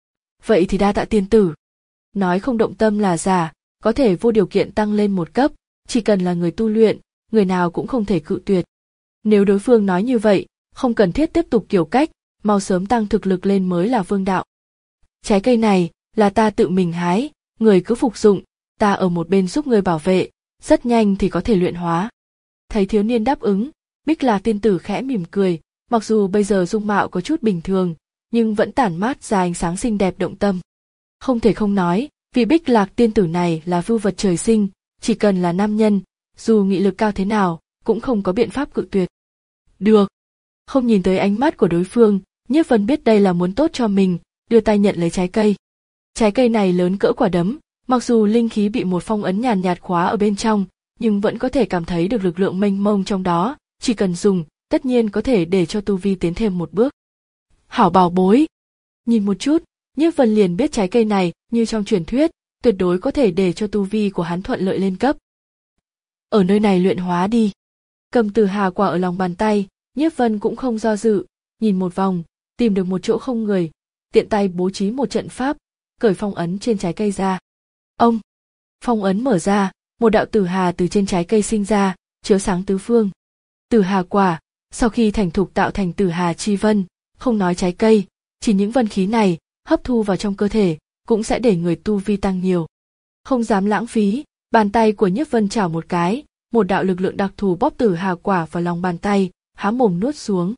[SPEAKER 1] Vậy thì đa tạ tiên tử. Nói không động tâm là giả, có thể vô điều kiện tăng lên một cấp, chỉ cần là người tu luyện, người nào cũng không thể cự tuyệt. Nếu đối phương nói như vậy, không cần thiết tiếp tục kiểu cách, mau sớm tăng thực lực lên mới là vương đạo. Trái cây này, là ta tự mình hái, người cứ phục dụng, ta ở một bên giúp người bảo vệ, rất nhanh thì có thể luyện hóa. Thấy thiếu niên đáp ứng, Bích Lạc tiên tử khẽ mỉm cười, mặc dù bây giờ dung mạo có chút bình thường, nhưng vẫn tản mát ra ánh sáng xinh đẹp động tâm. Không thể không nói, vì Bích Lạc tiên tử này là vưu vật trời sinh, chỉ cần là nam nhân, dù nghị lực cao thế nào, cũng không có biện pháp cự tuyệt. Được. Không nhìn tới ánh mắt của đối phương, Nhiếp Vân biết đây là muốn tốt cho mình, đưa tay nhận lấy trái cây. Trái cây này lớn cỡ quả đấm, mặc dù linh khí bị một phong ấn nhàn nhạt khóa ở bên trong, nhưng vẫn có thể cảm thấy được lực lượng mênh mông trong đó, chỉ cần dùng, tất nhiên có thể để cho tu vi tiến thêm một bước. Hảo bảo bối. Nhìn một chút, Nhiếp Vân liền biết trái cây này, như trong truyền thuyết, tuyệt đối có thể để cho tu vi của hắn thuận lợi lên cấp. Ở nơi này luyện hóa đi. Cầm Tử Hà quả ở lòng bàn tay, Nhiếp Vân cũng không do dự, nhìn một vòng, tìm được một chỗ không người, tiện tay bố trí một trận pháp, cởi phong ấn trên trái cây ra. Ông, phong ấn mở ra, một đạo tử hà từ trên trái cây sinh ra, chiếu sáng tứ phương. Tử hà quả, sau khi thành thục tạo thành tử hà chi vân, không nói trái cây, chỉ những vân khí này hấp thu vào trong cơ thể, cũng sẽ để người tu vi tăng nhiều. Không dám lãng phí, bàn tay của Nhiếp Vân chảo một cái, một đạo lực lượng đặc thù bóp tử hà quả vào lòng bàn tay, há mồm nuốt xuống.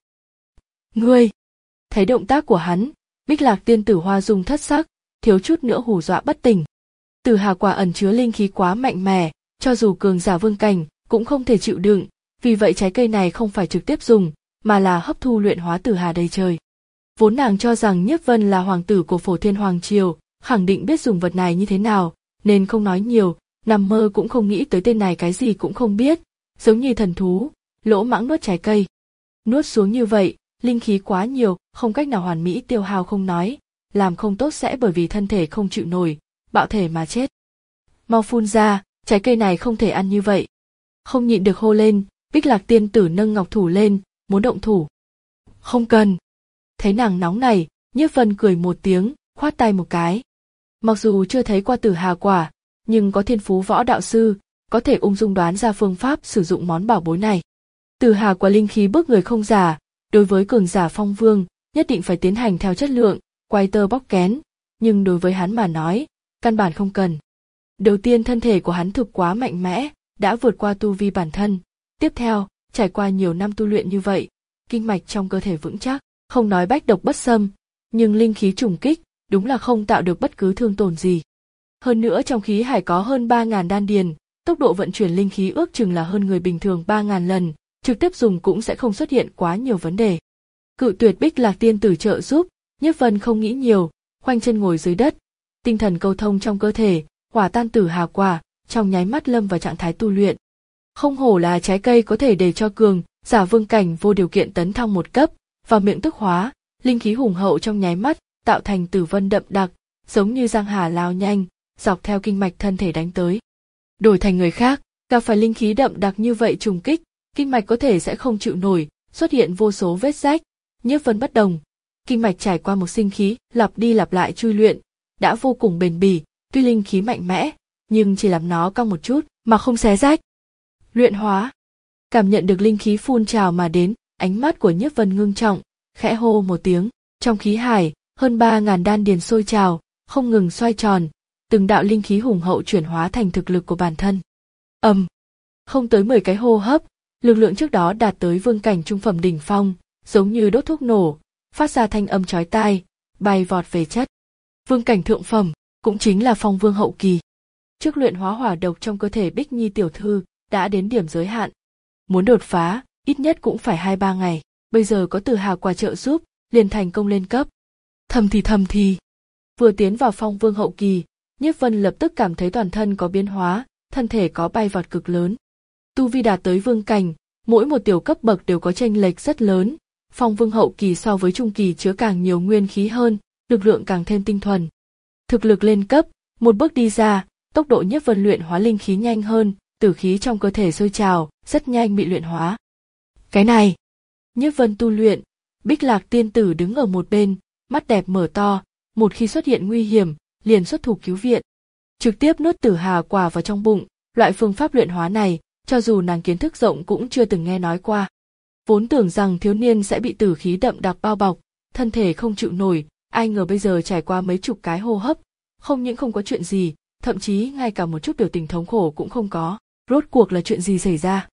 [SPEAKER 1] Ngươi! Thấy động tác của hắn, Bích Lạc tiên tử hoa dung thất sắc, thiếu chút nữa hù dọa bất tỉnh. Tử hà quả ẩn chứa linh khí quá mạnh mẽ, cho dù cường giả vương cảnh cũng không thể chịu đựng, vì vậy trái cây này không phải trực tiếp dùng, mà là hấp thu luyện hóa tử hà đầy trời. Vốn nàng cho rằng Nhiếp Vân là hoàng tử của Phổ Thiên Hoàng Triều, khẳng định biết dùng vật này như thế nào, nên không nói nhiều, nằm mơ cũng không nghĩ tới tên này cái gì cũng không biết, giống như thần thú, lỗ mãng nuốt trái cây. Nuốt xuống như vậy, linh khí quá nhiều, không cách nào hoàn mỹ tiêu hao không nói, làm không tốt sẽ bởi vì thân thể không chịu nổi, bạo thể mà chết. Mau phun ra, trái cây này không thể ăn như vậy. Không nhịn được hô lên, Bích Lạc tiên tử nâng ngọc thủ lên, muốn động thủ. Không cần. Thấy nàng nóng này, Nhiếp Vân cười một tiếng, khoát tay một cái. Mặc dù chưa thấy qua tử hà quả, nhưng có thiên phú võ đạo sư, có thể ung dung đoán ra phương pháp sử dụng món bảo bối này. Tử hà quả linh khí bức người không giả, đối với cường giả phong vương, nhất định phải tiến hành theo chất lượng, quay tơ bóc kén, nhưng đối với hắn mà nói, căn bản không cần. Đầu tiên thân thể của hắn thực quá mạnh mẽ, đã vượt qua tu vi bản thân. Tiếp theo, trải qua nhiều năm tu luyện như vậy, kinh mạch trong cơ thể vững chắc, không nói bách độc bất xâm, nhưng linh khí trùng kích, đúng là không tạo được bất cứ thương tổn gì. Hơn nữa trong khí hải có hơn ba nghìn đan điền, tốc độ vận chuyển linh khí ước chừng là hơn người bình thường ba nghìn lần, trực tiếp dùng cũng sẽ không xuất hiện quá nhiều vấn đề. Cự tuyệt Bích Lạc tiên tử trợ giúp, Nhiếp Vân không nghĩ nhiều, khoanh chân ngồi dưới đất, tinh thần câu thông trong cơ thể, hỏa tan tử hà quả, trong nháy mắt lâm vào trạng thái tu luyện. Không hổ là trái cây có thể để cho cường giả vương cảnh vô điều kiện tấn thăng một cấp, vào miệng tức hóa, linh khí hùng hậu trong nháy mắt, tạo thành tử vân đậm đặc, giống như giang hà lao nhanh, dọc theo kinh mạch thân thể đánh tới. Đổi thành người khác, gặp phải linh khí đậm đặc như vậy trùng kích, kinh mạch có thể sẽ không chịu nổi, xuất hiện vô số vết rách. Nhiếp Vân bất đồng, kinh mạch trải qua một sinh khí, lặp đi lặp lại chui luyện, đã vô cùng bền bỉ, tuy linh khí mạnh mẽ, nhưng chỉ làm nó cong một chút, mà không xé rách. Luyện hóa. Cảm nhận được linh khí phun trào mà đến, ánh mắt của Nhiếp Vân ngưng trọng, khẽ hô một tiếng, trong khí hải, hơn ba nghìn đan điền sôi trào, không ngừng xoay tròn, từng đạo linh khí hùng hậu chuyển hóa thành thực lực của bản thân. Ầm, um, không tới mười cái hô hấp, lực lượng trước đó đạt tới vương cảnh trung phẩm đỉnh phong, giống như đốt thuốc nổ, phát ra thanh âm chói tai, bay vọt về chất. Vương cảnh thượng phẩm, cũng chính là phong vương hậu kỳ. Trước luyện hóa hỏa độc trong cơ thể Bích Nhi tiểu thư đã đến điểm giới hạn. Muốn đột phá, ít nhất cũng phải hai ba ngày, bây giờ có Tử hà quả trợ giúp, liền thành công lên cấp. Thầm thì thầm thì, vừa tiến vào phong vương hậu kỳ, Nhiếp Vân lập tức cảm thấy toàn thân có biến hóa, thân thể có bay vọt cực lớn. Tu vi đạt tới vương cảnh, mỗi một tiểu cấp bậc đều có chênh lệch rất lớn, phong vương hậu kỳ so với trung kỳ chứa càng nhiều nguyên khí hơn, lực lượng càng thêm tinh thuần. Thực lực lên cấp, một bước đi ra, tốc độ Nhiếp Vân luyện hóa linh khí nhanh hơn, tử khí trong cơ thể sôi trào, rất nhanh bị luyện hóa. Cái này, Nhiếp Vân tu luyện, Bích Lạc tiên tử đứng ở một bên, mắt đẹp mở to, một khi xuất hiện nguy hiểm, liền xuất thủ cứu viện. Trực tiếp nuốt tử hà quả vào trong bụng, loại phương pháp luyện hóa này, cho dù nàng kiến thức rộng cũng chưa từng nghe nói qua. Vốn tưởng rằng thiếu niên sẽ bị tử khí đậm đặc bao bọc, thân thể không chịu nổi, ai ngờ bây giờ trải qua mấy chục cái hô hấp, không những không có chuyện gì, thậm chí ngay cả một chút biểu tình thống khổ cũng không có. Rốt cuộc là chuyện gì xảy ra?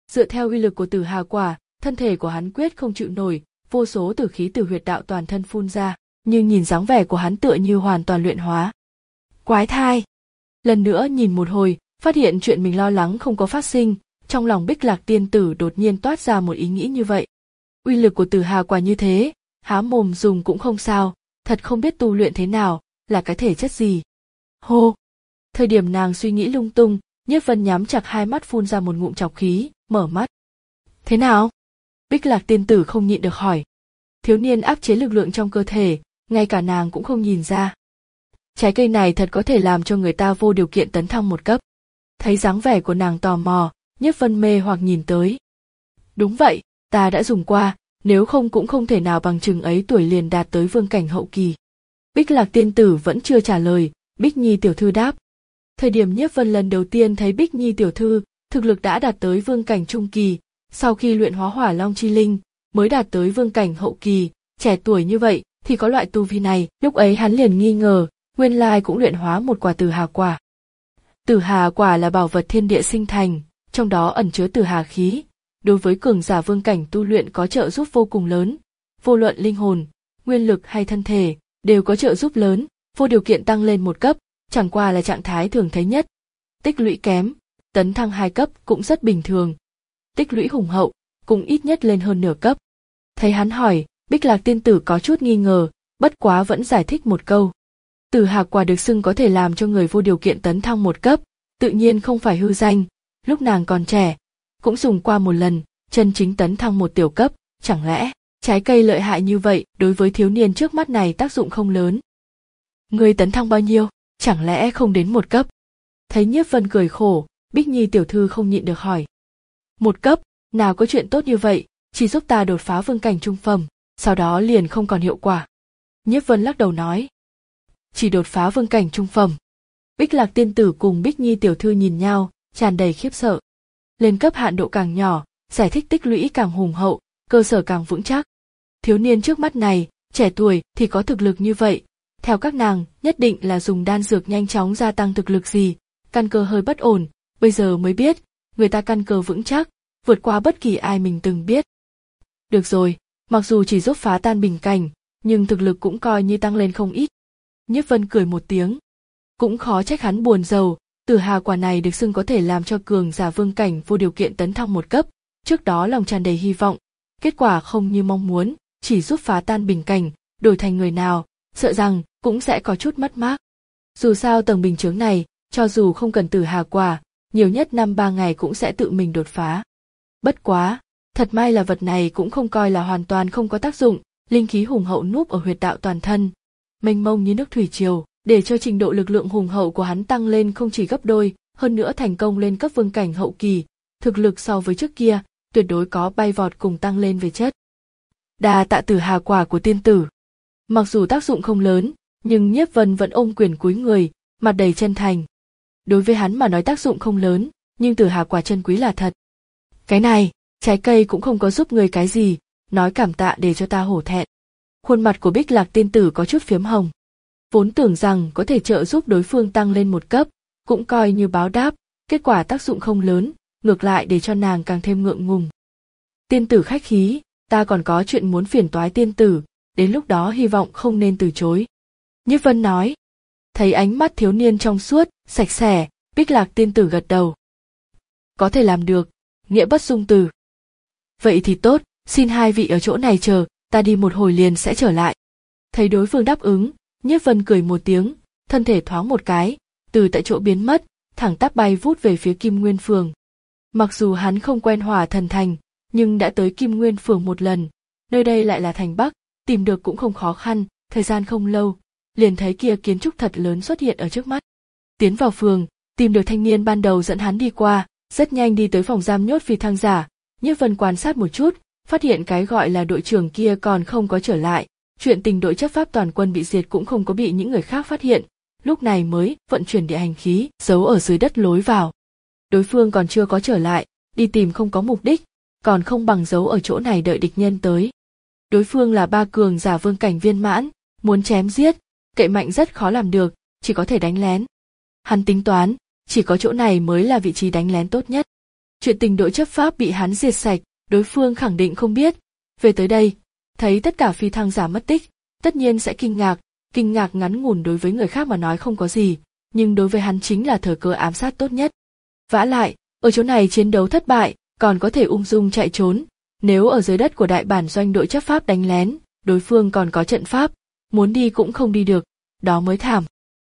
[SPEAKER 1] Dựa theo uy lực của tử hà quả, thân thể của hắn quyết không chịu nổi, vô số tử khí từ huyệt đạo toàn thân phun ra, nhưng nhìn dáng vẻ của hắn tựa như hoàn toàn luyện hóa. Quái thai! Lần nữa nhìn một hồi, phát hiện chuyện mình lo lắng không có phát sinh, trong lòng Bích Lạc tiên tử đột nhiên toát ra một ý nghĩ như vậy. Uy lực của tử hà quả như thế, há mồm dùng cũng không sao, thật không biết tu luyện thế nào, là cái thể chất gì. Hô! Thời điểm nàng suy nghĩ lung tung, Nhiếp Vân nhắm chặt hai mắt phun ra một ngụm trọc khí, mở mắt. Thế nào? Bích Lạc tiên tử không nhịn được hỏi. Thiếu niên áp chế lực lượng trong cơ thể, ngay cả nàng cũng không nhìn ra. Trái cây này thật có thể làm cho người ta vô điều kiện tấn thăng một cấp. Thấy dáng vẻ của nàng tò mò, Nhiếp Vân mê hoặc nhìn tới. Đúng vậy, ta đã dùng qua, nếu không cũng không thể nào bằng chừng ấy tuổi liền đạt tới vương cảnh hậu kỳ. Bích Lạc tiên tử vẫn chưa trả lời, Bích Nhi tiểu thư đáp. Thời điểm Nhiếp Vân lần đầu tiên thấy Bích Nhi tiểu thư, thực lực đã đạt tới vương cảnh trung kỳ, sau khi luyện hóa hỏa long chi linh, mới đạt tới vương cảnh hậu kỳ, trẻ tuổi như vậy thì có loại tu vi này, lúc ấy hắn liền nghi ngờ, nguyên lai cũng luyện hóa một quả tử hà quả. Tử hà quả là bảo vật thiên địa sinh thành, trong đó ẩn chứa tử hà khí, đối với cường giả vương cảnh tu luyện có trợ giúp vô cùng lớn, vô luận linh hồn, nguyên lực hay thân thể, đều có trợ giúp lớn, vô điều kiện tăng lên một cấp, chẳng qua là trạng thái thường thấy nhất. Tích lũy kém, tấn thăng hai cấp cũng rất bình thường. Tích lũy hùng hậu, cũng ít nhất lên hơn nửa cấp. Thấy hắn hỏi, Bích Lạc tiên tử có chút nghi ngờ, bất quá vẫn giải thích một câu. Tử hà quả được xưng có thể làm cho người vô điều kiện tấn thăng một cấp, tự nhiên không phải hư danh, lúc nàng còn trẻ, cũng dùng qua một lần, chân chính tấn thăng một tiểu cấp, chẳng lẽ trái cây lợi hại như vậy đối với thiếu niên trước mắt này tác dụng không lớn. Người tấn thăng bao nhiêu, chẳng lẽ không đến một cấp? Thấy Nhiếp Vân cười khổ, Bích Nhi tiểu thư không nhịn được hỏi. Một cấp, nào có chuyện tốt như vậy, chỉ giúp ta đột phá vương cảnh trung phẩm, sau đó liền không còn hiệu quả. Nhiếp Vân lắc đầu nói. Chỉ đột phá vương cảnh trung phẩm. Bích Lạc tiên tử cùng Bích Nhi tiểu thư nhìn nhau, tràn đầy khiếp sợ. Lên cấp hạn độ càng nhỏ, giải thích tích lũy càng hùng hậu, cơ sở càng vững chắc. Thiếu niên trước mắt này, trẻ tuổi thì có thực lực như vậy, theo các nàng nhất định là dùng đan dược nhanh chóng gia tăng thực lực gì, căn cơ hơi bất ổn, bây giờ mới biết, người ta căn cơ vững chắc, vượt qua bất kỳ ai mình từng biết. Được rồi, mặc dù chỉ giúp phá tan bình cảnh, nhưng thực lực cũng coi như tăng lên không ít. Nhiếp Vân cười một tiếng. Cũng khó trách hắn buồn rầu, tử hà quả này được xưng có thể làm cho cường giả vương cảnh vô điều kiện tấn thăng một cấp, trước đó lòng tràn đầy hy vọng, kết quả không như mong muốn, chỉ giúp phá tan bình cảnh, đổi thành người nào, sợ rằng cũng sẽ có chút mất mát. Dù sao tầng bình chướng này, cho dù không cần tử hà quả, nhiều nhất năm ba ngày cũng sẽ tự mình đột phá. Bất quá, thật may là vật này cũng không coi là hoàn toàn không có tác dụng, linh khí hùng hậu núp ở huyệt đạo toàn thân, mênh mông như nước thủy triều, để cho trình độ lực lượng hùng hậu của hắn tăng lên không chỉ gấp đôi, hơn nữa thành công lên cấp vương cảnh hậu kỳ, thực lực so với trước kia, tuyệt đối có bay vọt cùng tăng lên về chất. Đa tạ tử hà quả của tiên tử. Mặc dù tác dụng không lớn, nhưng Nhiếp Vân vẫn ôm quyền cúi người, mặt đầy chân thành. Đối với hắn mà nói tác dụng không lớn, nhưng tử hà quả chân quý là thật. Cái này, trái cây cũng không có giúp người cái gì, nói cảm tạ để cho ta hổ thẹn. Khuôn mặt của Bích Lạc tiên tử có chút phiếm hồng. Vốn tưởng rằng có thể trợ giúp đối phương tăng lên một cấp, cũng coi như báo đáp, kết quả tác dụng không lớn, ngược lại để cho nàng càng thêm ngượng ngùng. Tiên tử khách khí, ta còn có chuyện muốn phiền toái tiên tử, đến lúc đó hy vọng không nên từ chối. Nhiếp Vân nói. Thấy ánh mắt thiếu niên trong suốt, sạch sẽ, Bích Lạc tiên tử gật đầu. Có thể làm được, nghĩa bất dung từ. Vậy thì tốt, xin hai vị ở chỗ này chờ, ta đi một hồi liền sẽ trở lại. Thấy đối phương đáp ứng, Nhiếp Vân cười một tiếng, thân thể thoáng một cái, từ tại chỗ biến mất, thẳng tắp bay vút về phía Kim Nguyên Phường. Mặc dù hắn không quen Hỏa Thần Thành, nhưng đã tới Kim Nguyên Phường một lần, nơi đây lại là thành Bắc, tìm được cũng không khó khăn, thời gian không lâu, liền thấy kia kiến trúc thật lớn xuất hiện ở trước mắt. Tiến vào phường, tìm được thanh niên ban đầu dẫn hắn đi qua, rất nhanh đi tới phòng giam nhốt phi thăng giả. Nhiếp Vân quan sát một chút, phát hiện cái gọi là đội trưởng kia còn không có trở lại, chuyện tình đội chấp pháp toàn quân bị diệt cũng không có bị những người khác phát hiện, lúc này mới vận chuyển địa hành khí, giấu ở dưới đất lối vào. Đối phương còn chưa có trở lại, đi tìm không có mục đích, còn không bằng giấu ở chỗ này đợi địch nhân tới. Đối phương là ba cường giả vương cảnh viên mãn, muốn chém giết, cậy mạnh rất khó làm được, chỉ có thể đánh lén. Hắn tính toán, chỉ có chỗ này mới là vị trí đánh lén tốt nhất. chuyện tình đội chấp pháp bị hắn diệt sạch, đối phương khẳng định không biết. Về tới đây, thấy tất cả phi thăng giả mất tích, tất nhiên sẽ kinh ngạc, kinh ngạc ngắn ngủn đối với người khác mà nói không có gì, nhưng đối với hắn chính là thời cơ ám sát tốt nhất. Vả lại, ở chỗ này chiến đấu thất bại, còn có thể ung dung chạy trốn, nếu ở dưới đất của đại bản doanh đội chấp pháp đánh lén, đối phương còn có trận pháp, muốn đi cũng không đi được, đó mới thảm.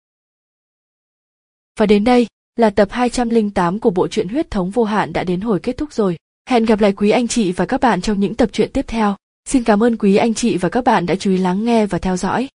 [SPEAKER 1] Và đến đây, là tập hai trăm lẻ tám của bộ truyện Huyết thống vô hạn đã đến hồi kết thúc rồi. Hẹn gặp lại quý anh chị và các bạn trong những tập truyện tiếp theo. Xin cảm ơn quý anh chị và các bạn đã chú ý lắng nghe và theo dõi.